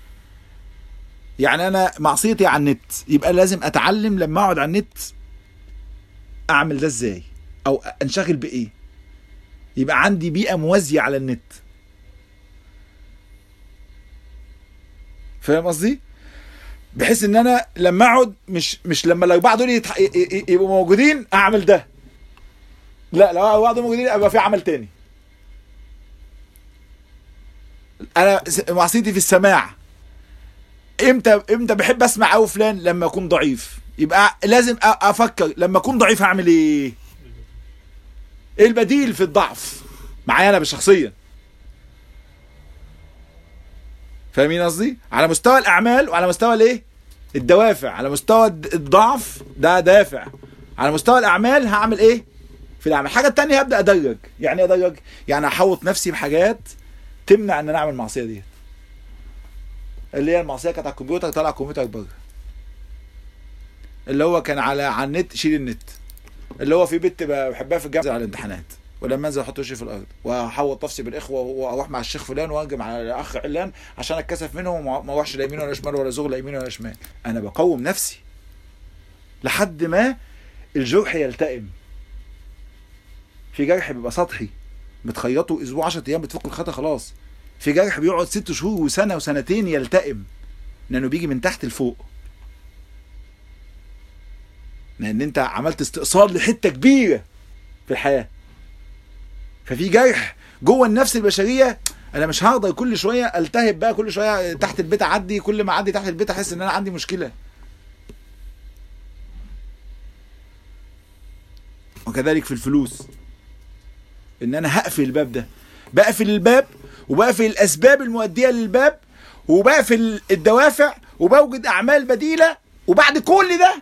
Speaker 1: يعني انا معصيتي على النت، يبقى لازم اتعلم لما اقعد على النت اعمل ده ازاي او انشغل بايه، يبقى عندي بيئه موازيه على النت. فاهم قصدي؟ بحيث ان انا لما اقعد مش مش لما الاربعه دول يتح... يبقوا موجودين اعمل ده، لا لو الاربعه دول موجودين يبقى في عمل تاني. انا معصيتي في السماع، امتى امتى بحب اسمع او فلان لما اكون ضعيف، يبقى لازم افكر لما اكون ضعيف هعمل ايه، ايه البديل في الضعف معايا انا بشخصيا. فاهمين قصدي؟ على مستوى الاعمال وعلى مستوى الايه؟ الدوافع. على مستوى الضعف ده دافع، على مستوى الاعمال هعمل ايه في الاعمال. الحاجه الثانيه هبدا ادرج. يعني ايه ادرج؟ يعني احوط نفسي بحاجات تمنع ان انا اعمل المعصيه دي، اللي هي المعصيه كانت على الكمبيوتر، طلع الكمبيوتر بره. اللي هو كان على على النت، شيل النت. اللي هو في بنت بحبها في الجامعه على الامتحانات، ولما انزل احط وشي في الارض واحوط نفسي بالاخوه واروح مع الشيخ فلان واهجم على الاخ علان عشان اتكسف منهم وما اروحش لا يمين ولا شمال ولا زغل لا يمين ولا شمال. انا بقوم نفسي لحد ما الجرح يلتئم. في جرح بيبقى سطحي بتخيطه اسبوع عشرة ايام بتفك الخطا خلاص. في جرح بيقعد ست شهور وسنه وسنتين يلتئم، لانه بيجي من تحت لفوق، لان انت عملت استئصال لحته كبيره في الحياه. ففي جرح جوه النفس البشريه، انا مش هقدر كل شويه التهب بقى، كل شويه تحت البيت اعدي، كل ما اعدي تحت البيت احس ان انا عندي مشكله. وكذلك في الفلوس، ان انا هقفل الباب ده، بقفل الباب وبقفل الاسباب المؤديه للباب وبقفل الدوافع وبوجد اعمال بديله، وبعد كل ده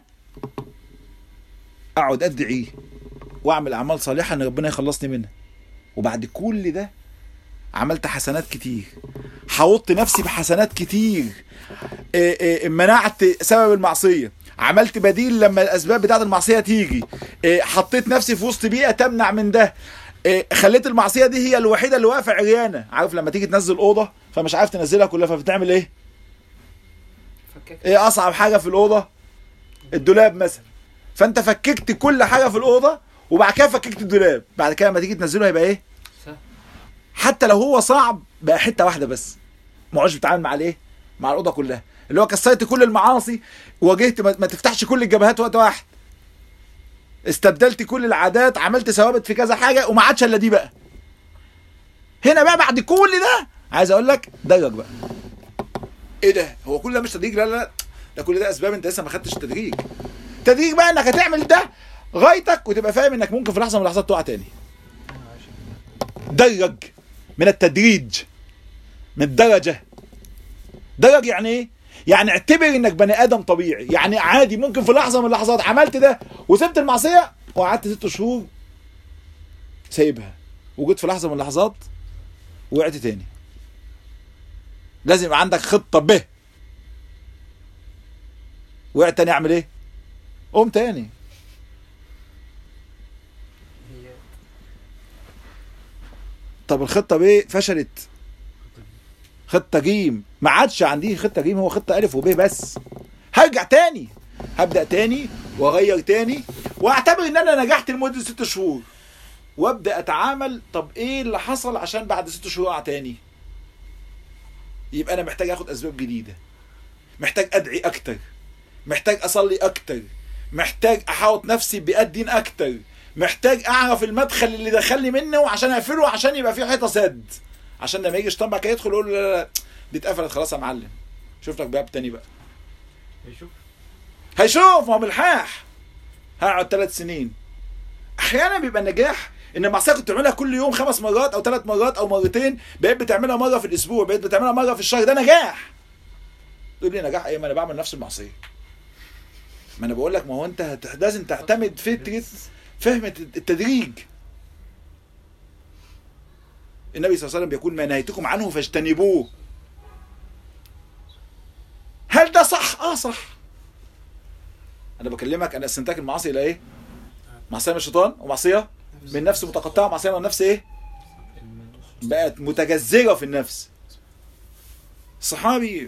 Speaker 1: اقعد ادعي واعمل اعمال صالحه ان ربنا يخلصني منها. وبعد كل ده عملت حسنات كتير، حوطت نفسي بحسنات كتير، منعت سبب المعصيه، عملت بديل لما الاسباب بتاعت المعصيه تيجي، حطيت نفسي في وسط بيئه تمنع من ده، خليت المعصيه دي هي الوحيده اللي واقفه عريانه. عارف لما تيجي تنزل اوضه فمش عارف تنزلها كلها، فبتعمل ايه؟ ايه اصعب حاجه في الاوضه؟ الدولاب مثلا. فانت فككت كل حاجه في الاوضه وبعد كده فككت الدولاب، بعد كده لما تيجي تنزله هيبقى ايه؟ حتى لو هو صعب بقى حته واحده بس، ما عادش بتتعامل مع الايه؟ مع الاوضه كلها. اللي هو كسرت كل المعاصي، واجهت ما تفتحش كل الجبهات وقت واحد، استبدلت كل العادات، عملت ثوابت في كذا حاجه وما عادش الا دي بقى. هنا بقى بعد كل ده عايز اقول لك درج بقى. ايه ده؟ هو كل ده مش تدريج؟ لا لا ده كل ده اسباب انت لسه ما خدتش التدريج. تدريج بقى انك هتعمل ده غايتك وتبقى فاهم انك ممكن في لحظه من اللحظات تقع تاني. درج من التدريج، من الدرجه. درج يعني ايه؟ يعني اعتبر انك بني ادم طبيعي، يعني عادي ممكن في لحظه من اللحظات عملت ده وسبت المعصيه وقعدت ست شهور سايبها، وجيت في لحظه من اللحظات وقعت تاني. لازم يبقى عندك خطه ب. وقعت تاني اعمل ايه؟ قوم تاني. طب الخطه ب فشلت، خطه جيم ما عادش عندي خطه جيم، هو خطه الف وب بس. هرجع تاني، هبدا تاني واغير تاني واعتبر ان انا نجحت لمده ست شهور، وابدا اتعامل. طب ايه اللي حصل عشان بعد ست شهور اقع تاني؟ يبقى انا محتاج اخد اسباب جديده، محتاج ادعي اكتر، محتاج اصلي اكتر، محتاج احاوط نفسي بيئات دين اكتر، محتاج اعرف المدخل اللي دخلني منه عشان اقفله، عشان يبقى في حيطه سد، عشان لما يجي شيطان كده يدخل يقول له لا لا دي اتقفلت خلاص يا معلم، شوف لك باب تاني بقى.
Speaker 2: هيشوف
Speaker 1: هيشوف ما هو ملحاح. هقعد ثلاث سنين. احيانا بيبقى النجاح ان المعصيه كنت بتعملها كل يوم خمس مرات او ثلاث مرات او مرتين، بقيت بتعملها مره في الاسبوع، بقيت بتعملها مره في الشهر، ده نجاح. تقول لي نجاح ايه؟ ما انا بعمل نفس المعصيه. ما انا بقول لك، ما هو انت لازم تعتمد فكره فهم التدريج. النبي صلى الله عليه وسلم بيقول ما نهيتكم عنه فاجتنبوه. هل ده صح؟ اه صح. انا بكلمك، انا قسمتك المعاصي الى ايه؟ معصيه من الشيطان، ومعصيه من نفس متقطعه، معصيه من النفس ايه؟ بقت متجذره في النفس. صحابي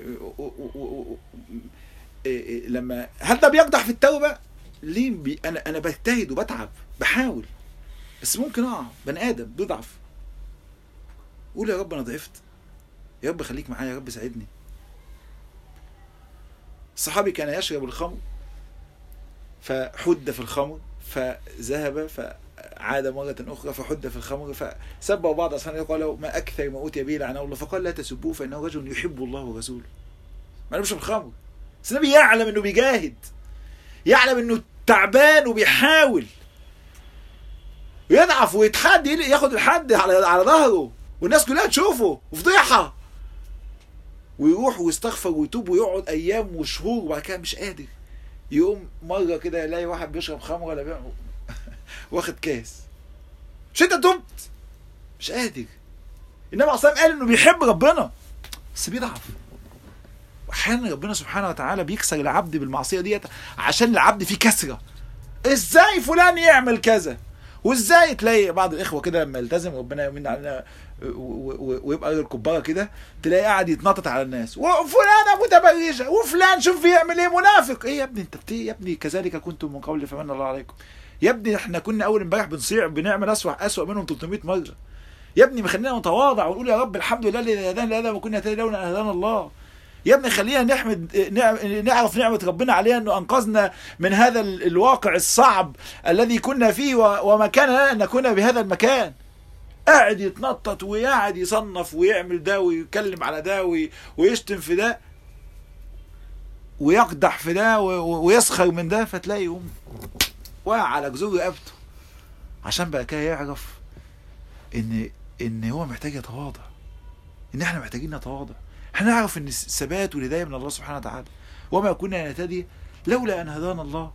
Speaker 1: لما هل ده بيقدح في التوبه؟ ليه بي... انا انا بجتهد وبتعب بحاول، بس ممكن اقع، بني ادم بيضعف. قول يا رب انا ضعفت، يا رب خليك معايا، يا رب ساعدني. الصحابي كان يشرب الخمر فحد في الخمر، فذهب فعاد مرة أخرى فحد في الخمر، فسبوا بعض أصحابه قالوا ما أكثر ما أوتي به لعنه الله، فقال لا تسبوه فإنه رجل يحب الله ورسوله. ما نبش الخمر، بس النبي يعلم إنه بيجاهد، يعلم إنه تعبان وبيحاول، ويضعف ويتحد، ياخد الحد على على ظهره والناس كلها تشوفه وفضيحة، ويروح ويستغفر ويتوب ويقعد أيام وشهور وبعد كده مش قادر. يقوم مرة كده يلاقي واحد بيشرب خمر ولا بيعمل واخد كاس، مش انت تبت؟ مش قادر. انما اصلا قال انه بيحب ربنا بس بيضعف. واحيانا ربنا سبحانه وتعالى بيكسر العبد بالمعصيه ديت عشان العبد فيه كسره. ازاي فلان يعمل كذا؟ وازاي تلاقي بعض الاخوه كده لما يلتزم ربنا يمن علينا ويبقى راجل كباره كده، تلاقي قاعد يتنطط على الناس، وفلانه متبرجه، وفلان شوف بيعمل ايه، منافق. ايه يا ابني انت بتي يا ابني؟ كذلك كنتم من قبل فمن الله عليكم. يا ابني احنا كنا اول امبارح بنصيع بنعمل اسوأ اسوأ منهم ثلاثمائة مره. يا ابني خلينا نتواضع ونقول يا رب الحمد لله الذي هدانا لهذا وما كنا نهتدي لولا ان هدانا الله. يا ابني خلينا نحمد نعرف نعمة ربنا علينا انه انقذنا من هذا الواقع الصعب الذي كنا فيه، وما كان لنا ان نكون بهذا المكان. قاعد يتنطط ويقعد يصنف ويعمل ده ويتكلم على ده ويشتم في ده ويقدح في ده ويسخر من ده، فتلاقي يوم واقع على جذور رقبته، عشان بقى كده يعرف ان ان هو محتاج يتواضع، ان احنا محتاجين نتواضع. احنا نعرف ان الثبات والهدايه من الله سبحانه وتعالى، وما كنا نهتدي لولا ان هدانا الله.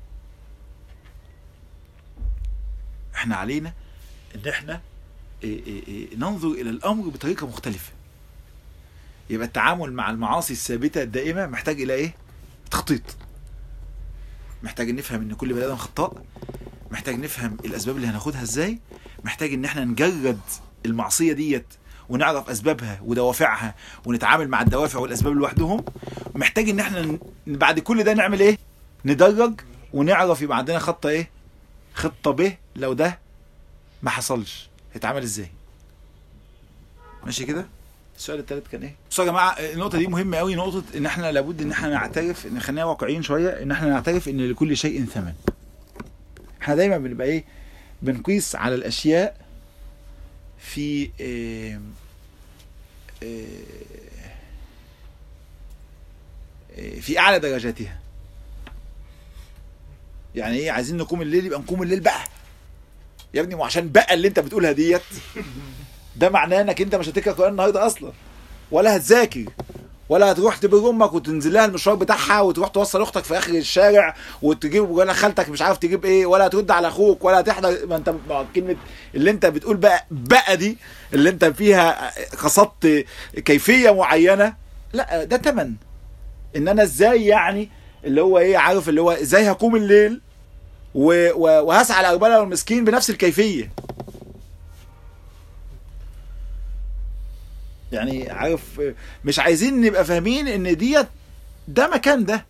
Speaker 1: احنا علينا ان احنا إيه إيه إيه ننظر الى الامر بطريقه مختلفه. يبقى التعامل مع المعاصي الثابته الدائمه محتاج الى ايه؟ تخطيط. محتاج نفهم ان كل بني ادم خطاء، محتاج نفهم الاسباب اللي هناخدها ازاي، محتاج ان احنا نجرد المعصيه ديت ونعرف اسبابها ودوافعها ونتعامل مع الدوافع والاسباب لوحدهم. محتاج ان احنا بعد كل ده نعمل ايه؟ ندرج ونعرف يبقى عندنا خطه ايه؟ خطه ب لو ده ما حصلش هيتعمل ازاي. ماشي كده؟ السؤال الثالث كان ايه؟ بصوا يا جماعه النقطه دي مهمه قوي، نقطه ان احنا لابد ان احنا نعترف، ان خلينا واقعيين شويه، ان احنا نعترف ان لكل شيء ثمن. احنا دايما بنبقى ايه؟ بنقيس على الاشياء في إيه إيه في اعلى درجاتها. يعني ايه؟ عايزين نقوم الليل، يبقى نقوم الليل بقى يا ابني. وعشان بقى اللي انت بتقولها ديت ده معناه انك انت مش هتقرا قرآن النهارده اصلا، ولا هتذاكر، ولا هتروح تبر امك وتنزل لها المشوار بتاعها وتروح توصل اختك في اخر الشارع وتجيب، ولا خالتك مش عارف تجيب ايه، ولا هترد على اخوك، ولا هتحضر. ما انت كلمه اللي انت بتقول بقى بقى دي اللي انت فيها قصدت كيفيه معينه، لا ده تمن ان انا ازاي يعني اللي هو ايه عارف اللي هو ازاي هقوم الليل وهسعى على الارمله والمسكين بنفس الكيفيه. يعني عارف مش عايزين نبقى فاهمين ان ديت ده مكان ده.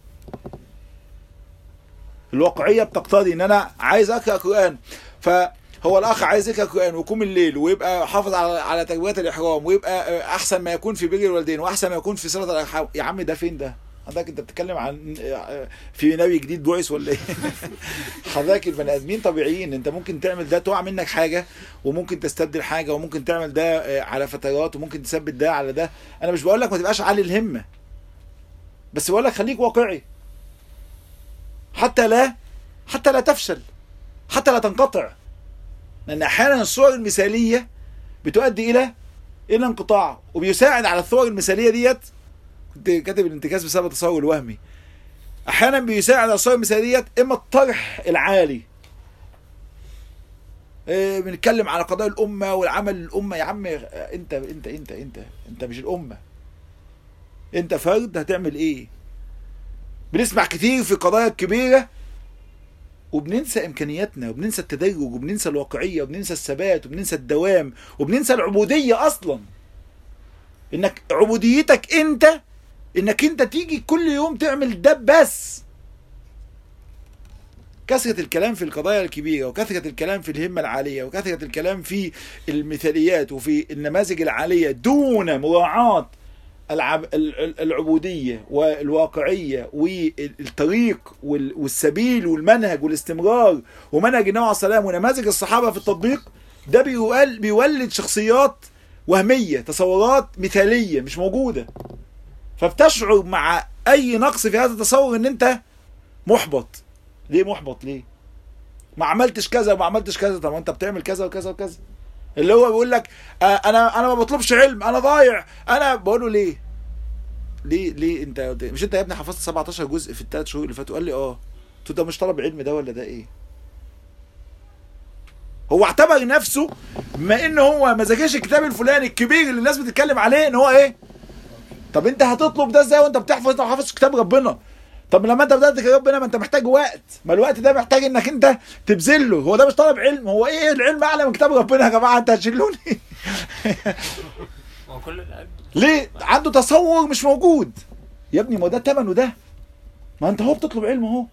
Speaker 1: الواقعيه بتقتضي ان انا عايز اقرا قران، فهو الاخ عايز يقرا قران ويقوم الليل ويبقى حافظ على على تكبيرات الاحرام ويبقى احسن ما يكون في بر الوالدين واحسن ما يكون في صله الارحام. يا عم ده فين ده؟ حضرتك انت بتتكلم عن في نبي جديد بعث ولا ايه؟ حضرتك البني ادمين طبيعيين، انت ممكن تعمل ده تقع منك حاجه وممكن تستبدل حاجه وممكن تعمل ده على فترات وممكن تثبت ده على ده. انا مش بقول لك ما تبقاش عالي الهمه، بس بقول لك خليك واقعي حتى لا حتى لا تفشل، حتى لا تنقطع. لان احيانا الصور المثاليه بتؤدي الى الى انقطاع، وبيساعد على الصور المثاليه ديت. كنت كاتب الانتكاس بسبب التصور الوهمي. احيانا بيساعد على الصور المثاليه ديت اما الطرح العالي، إيه بنتكلم على قضايا الامه والعمل الامه. يا عم انت انت انت انت انت مش الامه، انت فرد هتعمل ايه؟ بنسمع كتير في قضايا كبيره وبننسى امكانياتنا وبننسى التدرج وبننسى الواقعيه وبننسى الثبات وبننسى الدوام وبننسى العبوديه اصلا. انك عبوديتك انت انك انت تيجي كل يوم تعمل ده بس. كثرة الكلام في القضايا الكبيرة وكثرة الكلام في الهمة العالية وكثرة الكلام في المثاليات وفي النماذج العالية دون مراعاة العبودية والواقعية والطريق والسبيل والمنهج والاستمرار ومنهج النبي عليه السلام ونماذج الصحابة في التطبيق، ده بيولد شخصيات وهمية، تصورات مثالية مش موجودة. فبتشعر مع أي نقص في هذا التصور إن أنت محبط. ليه محبط؟ ليه؟ ما عملتش كذا وما عملتش كذا. طب أنت بتعمل كذا وكذا وكذا. اللي هو بيقول لك آه أنا أنا ما بطلبش علم، أنا ضايع. أنا بقول له ليه؟ ليه ليه أنت مش أنت يا ابني حفظت سبعتاشر جزء في الثلاث شهور اللي فاتوا؟ قال لي أه. قلت له ده مش طلب علم ده ولا ده إيه؟ هو اعتبر نفسه بما ان هو ما ذاكرش الكتاب الفلاني الكبير اللي الناس بتتكلم عليه ان هو ايه؟ طب انت هتطلب ده ازاي وانت بتحفظ انت حافظ كتاب ربنا؟ طب لما انت بدات كتاب ربنا ما انت محتاج وقت، ما الوقت ده محتاج انك انت تبذله. هو ده مش طلب علم؟ هو ايه العلم اعلى من كتاب ربنا يا جماعه؟ انت هتشيلوني. ليه؟ عنده تصور مش موجود. يا ابني ما ده تمن وده، ما انت هو بتطلب علم اهو.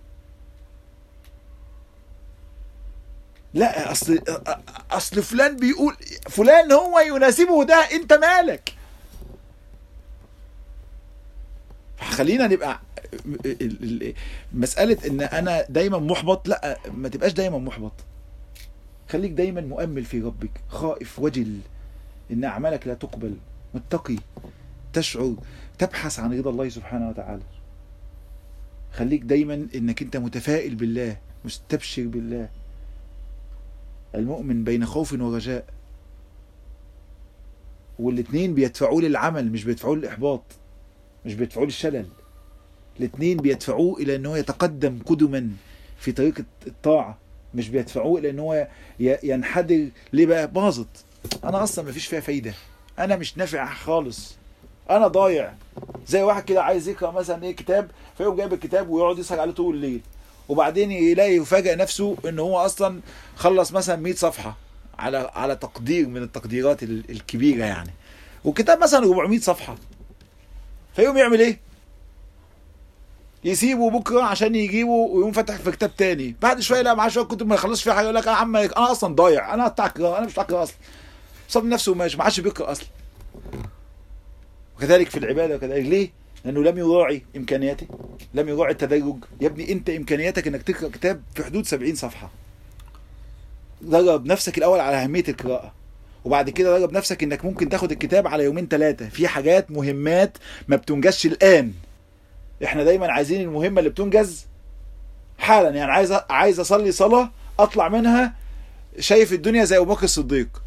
Speaker 1: لا اصل اصل فلان بيقول فلان هو يناسبه ده، انت مالك؟ خلينا نبقى مسألة ان انا دايما محبط، لا ما تبقاش دايما محبط. خليك دايما مؤمل في ربك، خائف وجل ان اعمالك لا تقبل، متقي، تشعر تبحث عن رضا الله سبحانه وتعالى. خليك دايما انك انت متفائل بالله، مستبشر بالله. المؤمن بين خوف ورجاء، والاثنين بيدفعوه للعمل مش بيدفعوه للإحباط، مش بيدفعوه للشلل. الاثنين بيدفعوه إلى أنه يتقدم قدما في طريق الطاعة، مش بيدفعوه إلى أنه ينحدر. ليه بقى؟ باظت، أنا أصلا ما فيش فيها فايدة، أنا مش نافع خالص، أنا ضايع. زي واحد كده عايز يقرأ مثلا إيه كتاب، فيقوم جايب الكتاب ويقعد يسهر عليه طول الليل، وبعدين يلاقي يفاجئ نفسه ان هو اصلا خلص مثلا مئة صفحة على على تقدير من التقديرات الكبيرة يعني، والكتاب مثلا أربعمئة صفحة. فيقوم يعمل ايه؟ يسيبه بكرة عشان يجيبه ويقوم فتح في كتاب تاني. بعد شوية لا معاه شوية كتب ما يخلصش فيها حاجة، يقول لك يا عم انا اصلا ضايع، انا بتاع قراءة، انا مش بتاع قراءة اصلا. صاب نفسه وماشي ما عادش بيقرأ اصلا. وكذلك في العبادة وكذلك. ليه؟ لأنه لم يراعي إمكانياته، لم يراعي التدرج. يا ابني أنت إمكانياتك إنك تقرأ كتاب في حدود سبعين صفحة. درب نفسك الأول على أهمية القراءة، وبعد كده درب نفسك إنك ممكن تاخد الكتاب على يومين ثلاثة. في حاجات مهمات ما بتنجزش الآن. إحنا دايما عايزين المهمة اللي بتنجز حالا. يعني عايز عايز أصلي صلاة أطلع منها شايف الدنيا زي أبو بكر الصديق،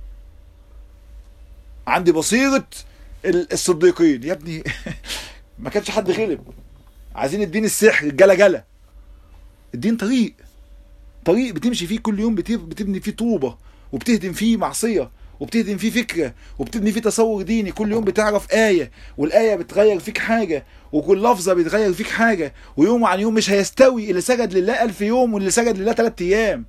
Speaker 1: عندي بصيرة الصديقين. يا ابني ما كانش حد غلب. عايزين الدين السحر الجلا جلا. الدين طريق، طريق بتمشي فيه كل يوم، بتبني فيه طوبة وبتهدم فيه معصية وبتهدم فيه فكرة وبتبني فيه تصور ديني. كل يوم بتعرف آية، والآية بتغير فيك حاجة، وكل لفظة بتغير فيك حاجة. ويوم عن يوم مش هيستوي اللي سجد لله ألف يوم واللي سجد لله ثلاث أيام.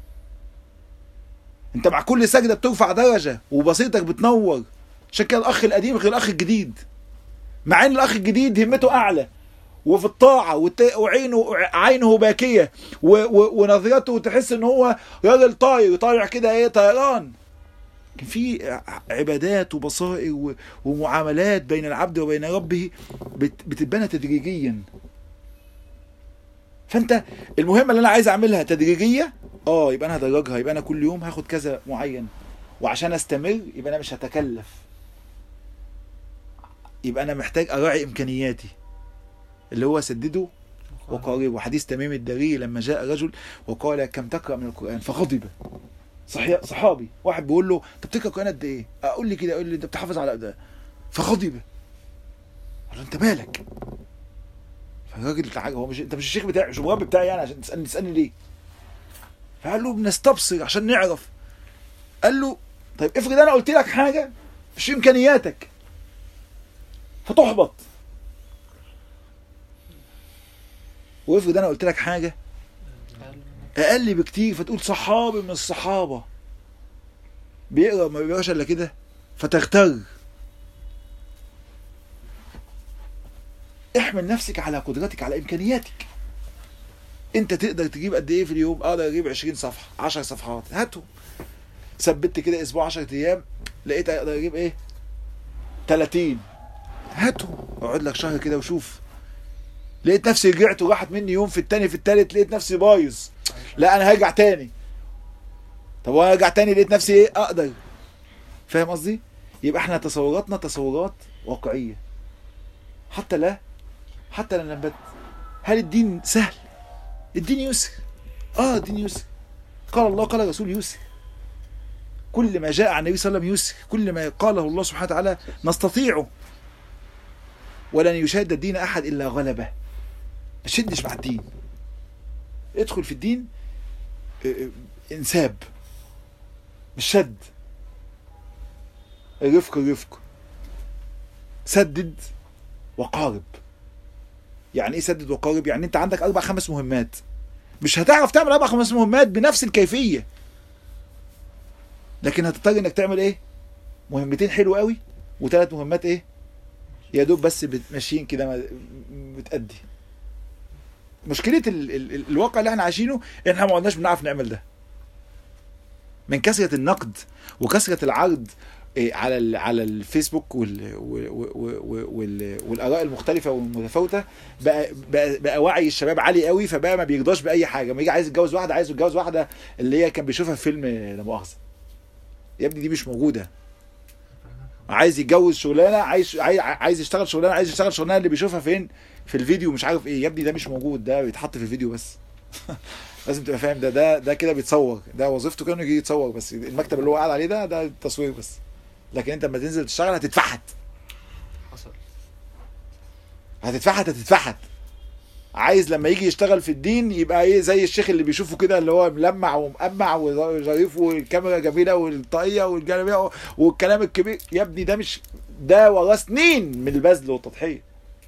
Speaker 1: انت مع كل سجدة بترفع درجة وبصيرتك بتنور. عشان كده الأخ القديم غير الأخ الجديد، مع ان الأخ الجديد همته أعلى وفي الطاعة وعينه عينه باكية ونظرته تحس ان هو راجل طاير طالع كده ايه طيران. كان في عبادات وبصائر ومعاملات بين العبد وبين ربه بتتبنى تدريجيا. فانت المهمة اللي انا عايز اعملها تدريجية، اه يبقى انا هدرجها، يبقى انا كل يوم هاخد كذا معين، وعشان استمر يبقى انا مش هتكلف، يبقى انا محتاج اراعي امكانياتي اللي هو سدده وقاربه. حديث تميم الداري لما جاء رجل وقال كم تقرأ من القرآن فغضب. صحابي واحد بيقول له انت بتقرأ القرآن قد ايه؟ اقول لي كده، اقول لي انت بتحافظ على ده. فغضب. قال له انت مالك؟ فالراجل حاجه هو مش انت مش الشيخ بتاعي، مش المربي بتاعي يعني عشان تسالني تسالني ليه؟ فقال له بنستبصر عشان نعرف. قال له طيب افرض انا قلت لك حاجه مش في امكانياتك فتحبط، وافرض انا قلت لك حاجه اقل بكتير فتقول صحابي من الصحابه بيقرا ما بيقراش الا كده فتغتر. احمل نفسك على قدرتك، على امكانياتك. انت تقدر تجيب قد ايه في اليوم؟ اقدر اجيب عشرين صفحه، عشر صفحات، هاتهم. ثبت كده اسبوع عشرة ايام لقيت اقدر اجيب ايه؟ ثلاثين، هاتهم. اقعد لك شهر كده وشوف. لقيت نفسي رجعت وراحت مني يوم، في التاني في التالت لقيت نفسي بايظ، لا انا هرجع تاني. طب وانا ارجع تاني لقيت نفسي ايه؟ اقدر. فاهم قصدي؟ يبقى احنا تصوراتنا تصورات واقعيه. حتى لا حتى لا نبت. هل الدين سهل؟ الدين يسر. اه الدين يسر. قال الله قال الرسول يسر. كل ما جاء عن النبي صلى الله عليه وسلم يسر، كل ما قاله الله سبحانه وتعالى نستطيعه. ولن يشاد الدين احد الا غلبه. ما تشدش مع الدين، ادخل في الدين انساب مش شد. الرفق الرفق. سدد وقارب. يعني ايه سدد وقارب؟ يعني انت عندك اربع خمس مهمات، مش هتعرف تعمل اربع خمس مهمات بنفس الكيفيه، لكن هتضطر انك تعمل ايه؟ مهمتين حلو قوي وثلاث مهمات ايه يا دوب بس ماشيين كده بتأدي. مشكله ال ال الواقع اللي احنا عايشينه احنا ما عدناش بنعرف نعمل ده، من كثره النقد وكثره العرض على على الفيسبوك وال وال والاراء المختلفه والمتفاوته. بقى, بقى بقى وعي الشباب عالي قوي، فبقى ما بيرضاش باي حاجه. ما يجي عايز يتجوز واحده، عايز يتجوز واحده اللي هي كان بيشوفها في فيلم لا مؤاخذه. يا ابني دي مش موجوده. عايز يتجوز شغلانه، عايز عايز يشتغل شغلانه، عايز يشتغل شغلانه اللي بيشوفها فين؟ في الفيديو مش عارف ايه. يا ابني ده مش موجود، ده بيتحط في الفيديو بس. لازم تبقى فاهم ده ده ده كده بيتصور، ده وظيفته كانه يجي يتصور بس. المكتب اللي هو قاعد عليه ده ده تصوير بس، لكن انت لما تنزل تشتغل هتتفحت. حصل. هتتفحت هتتفحت. عايز لما يجي يشتغل في الدين يبقى ايه؟ زي الشيخ اللي بيشوفه كده اللي هو ملمع ومقمع وظريف والكاميرا جميله والطاقيه والجلابيه والكلام الكبير. يا ابني ده مش ده، وراه سنين من البذل والتضحيه،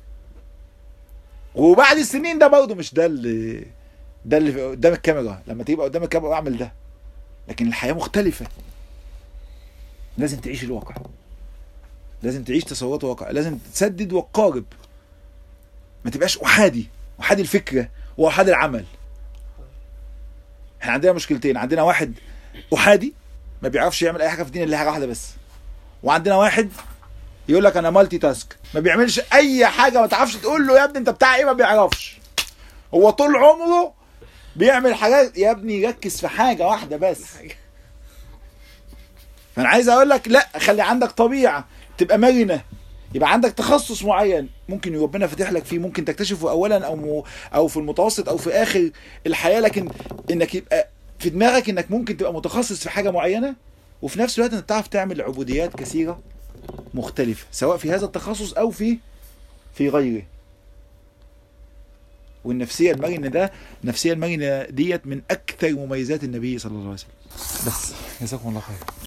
Speaker 1: وبعد السنين ده برضه مش ده اللي ده اللي قدام الكاميرا. لما تبقى قدام الكاميرا اعمل ده، لكن الحياه مختلفه. لازم تعيش الواقع، لازم تعيش تصورات واقع، لازم تسدد وتقارب. ما تبقاش احادي، احادي الفكره واحادي العمل. احنا عندنا مشكلتين، عندنا واحد احادي ما بيعرفش يعمل اي حاجه في الدين الا حاجه واحده بس، وعندنا واحد يقول لك انا مالتي تاسك، ما بيعملش اي حاجه. ما تعرفش تقول له يا ابني انت بتاع ايه، ما بيعرفش. هو طول عمره بيعمل حاجات. يا ابني ركز في حاجه واحده بس. فانا عايز اقول لك لا، خلي عندك طبيعه تبقى مرنه، يبقى عندك تخصص معين ممكن ربنا فاتح لك فيه، ممكن تكتشفه اولا او م... او في المتوسط او في اخر الحياه، لكن انك يبقى في دماغك انك ممكن تبقى متخصص في حاجه معينه، وفي نفس الوقت انت تعرف تعمل عبوديات كثيره مختلفه سواء في هذا التخصص او في في غيره. والنفسيه المرنه ده، النفسيه المرنه ديت من اكثر مميزات النبي صلى الله عليه وسلم. بس جزاكم الله خير.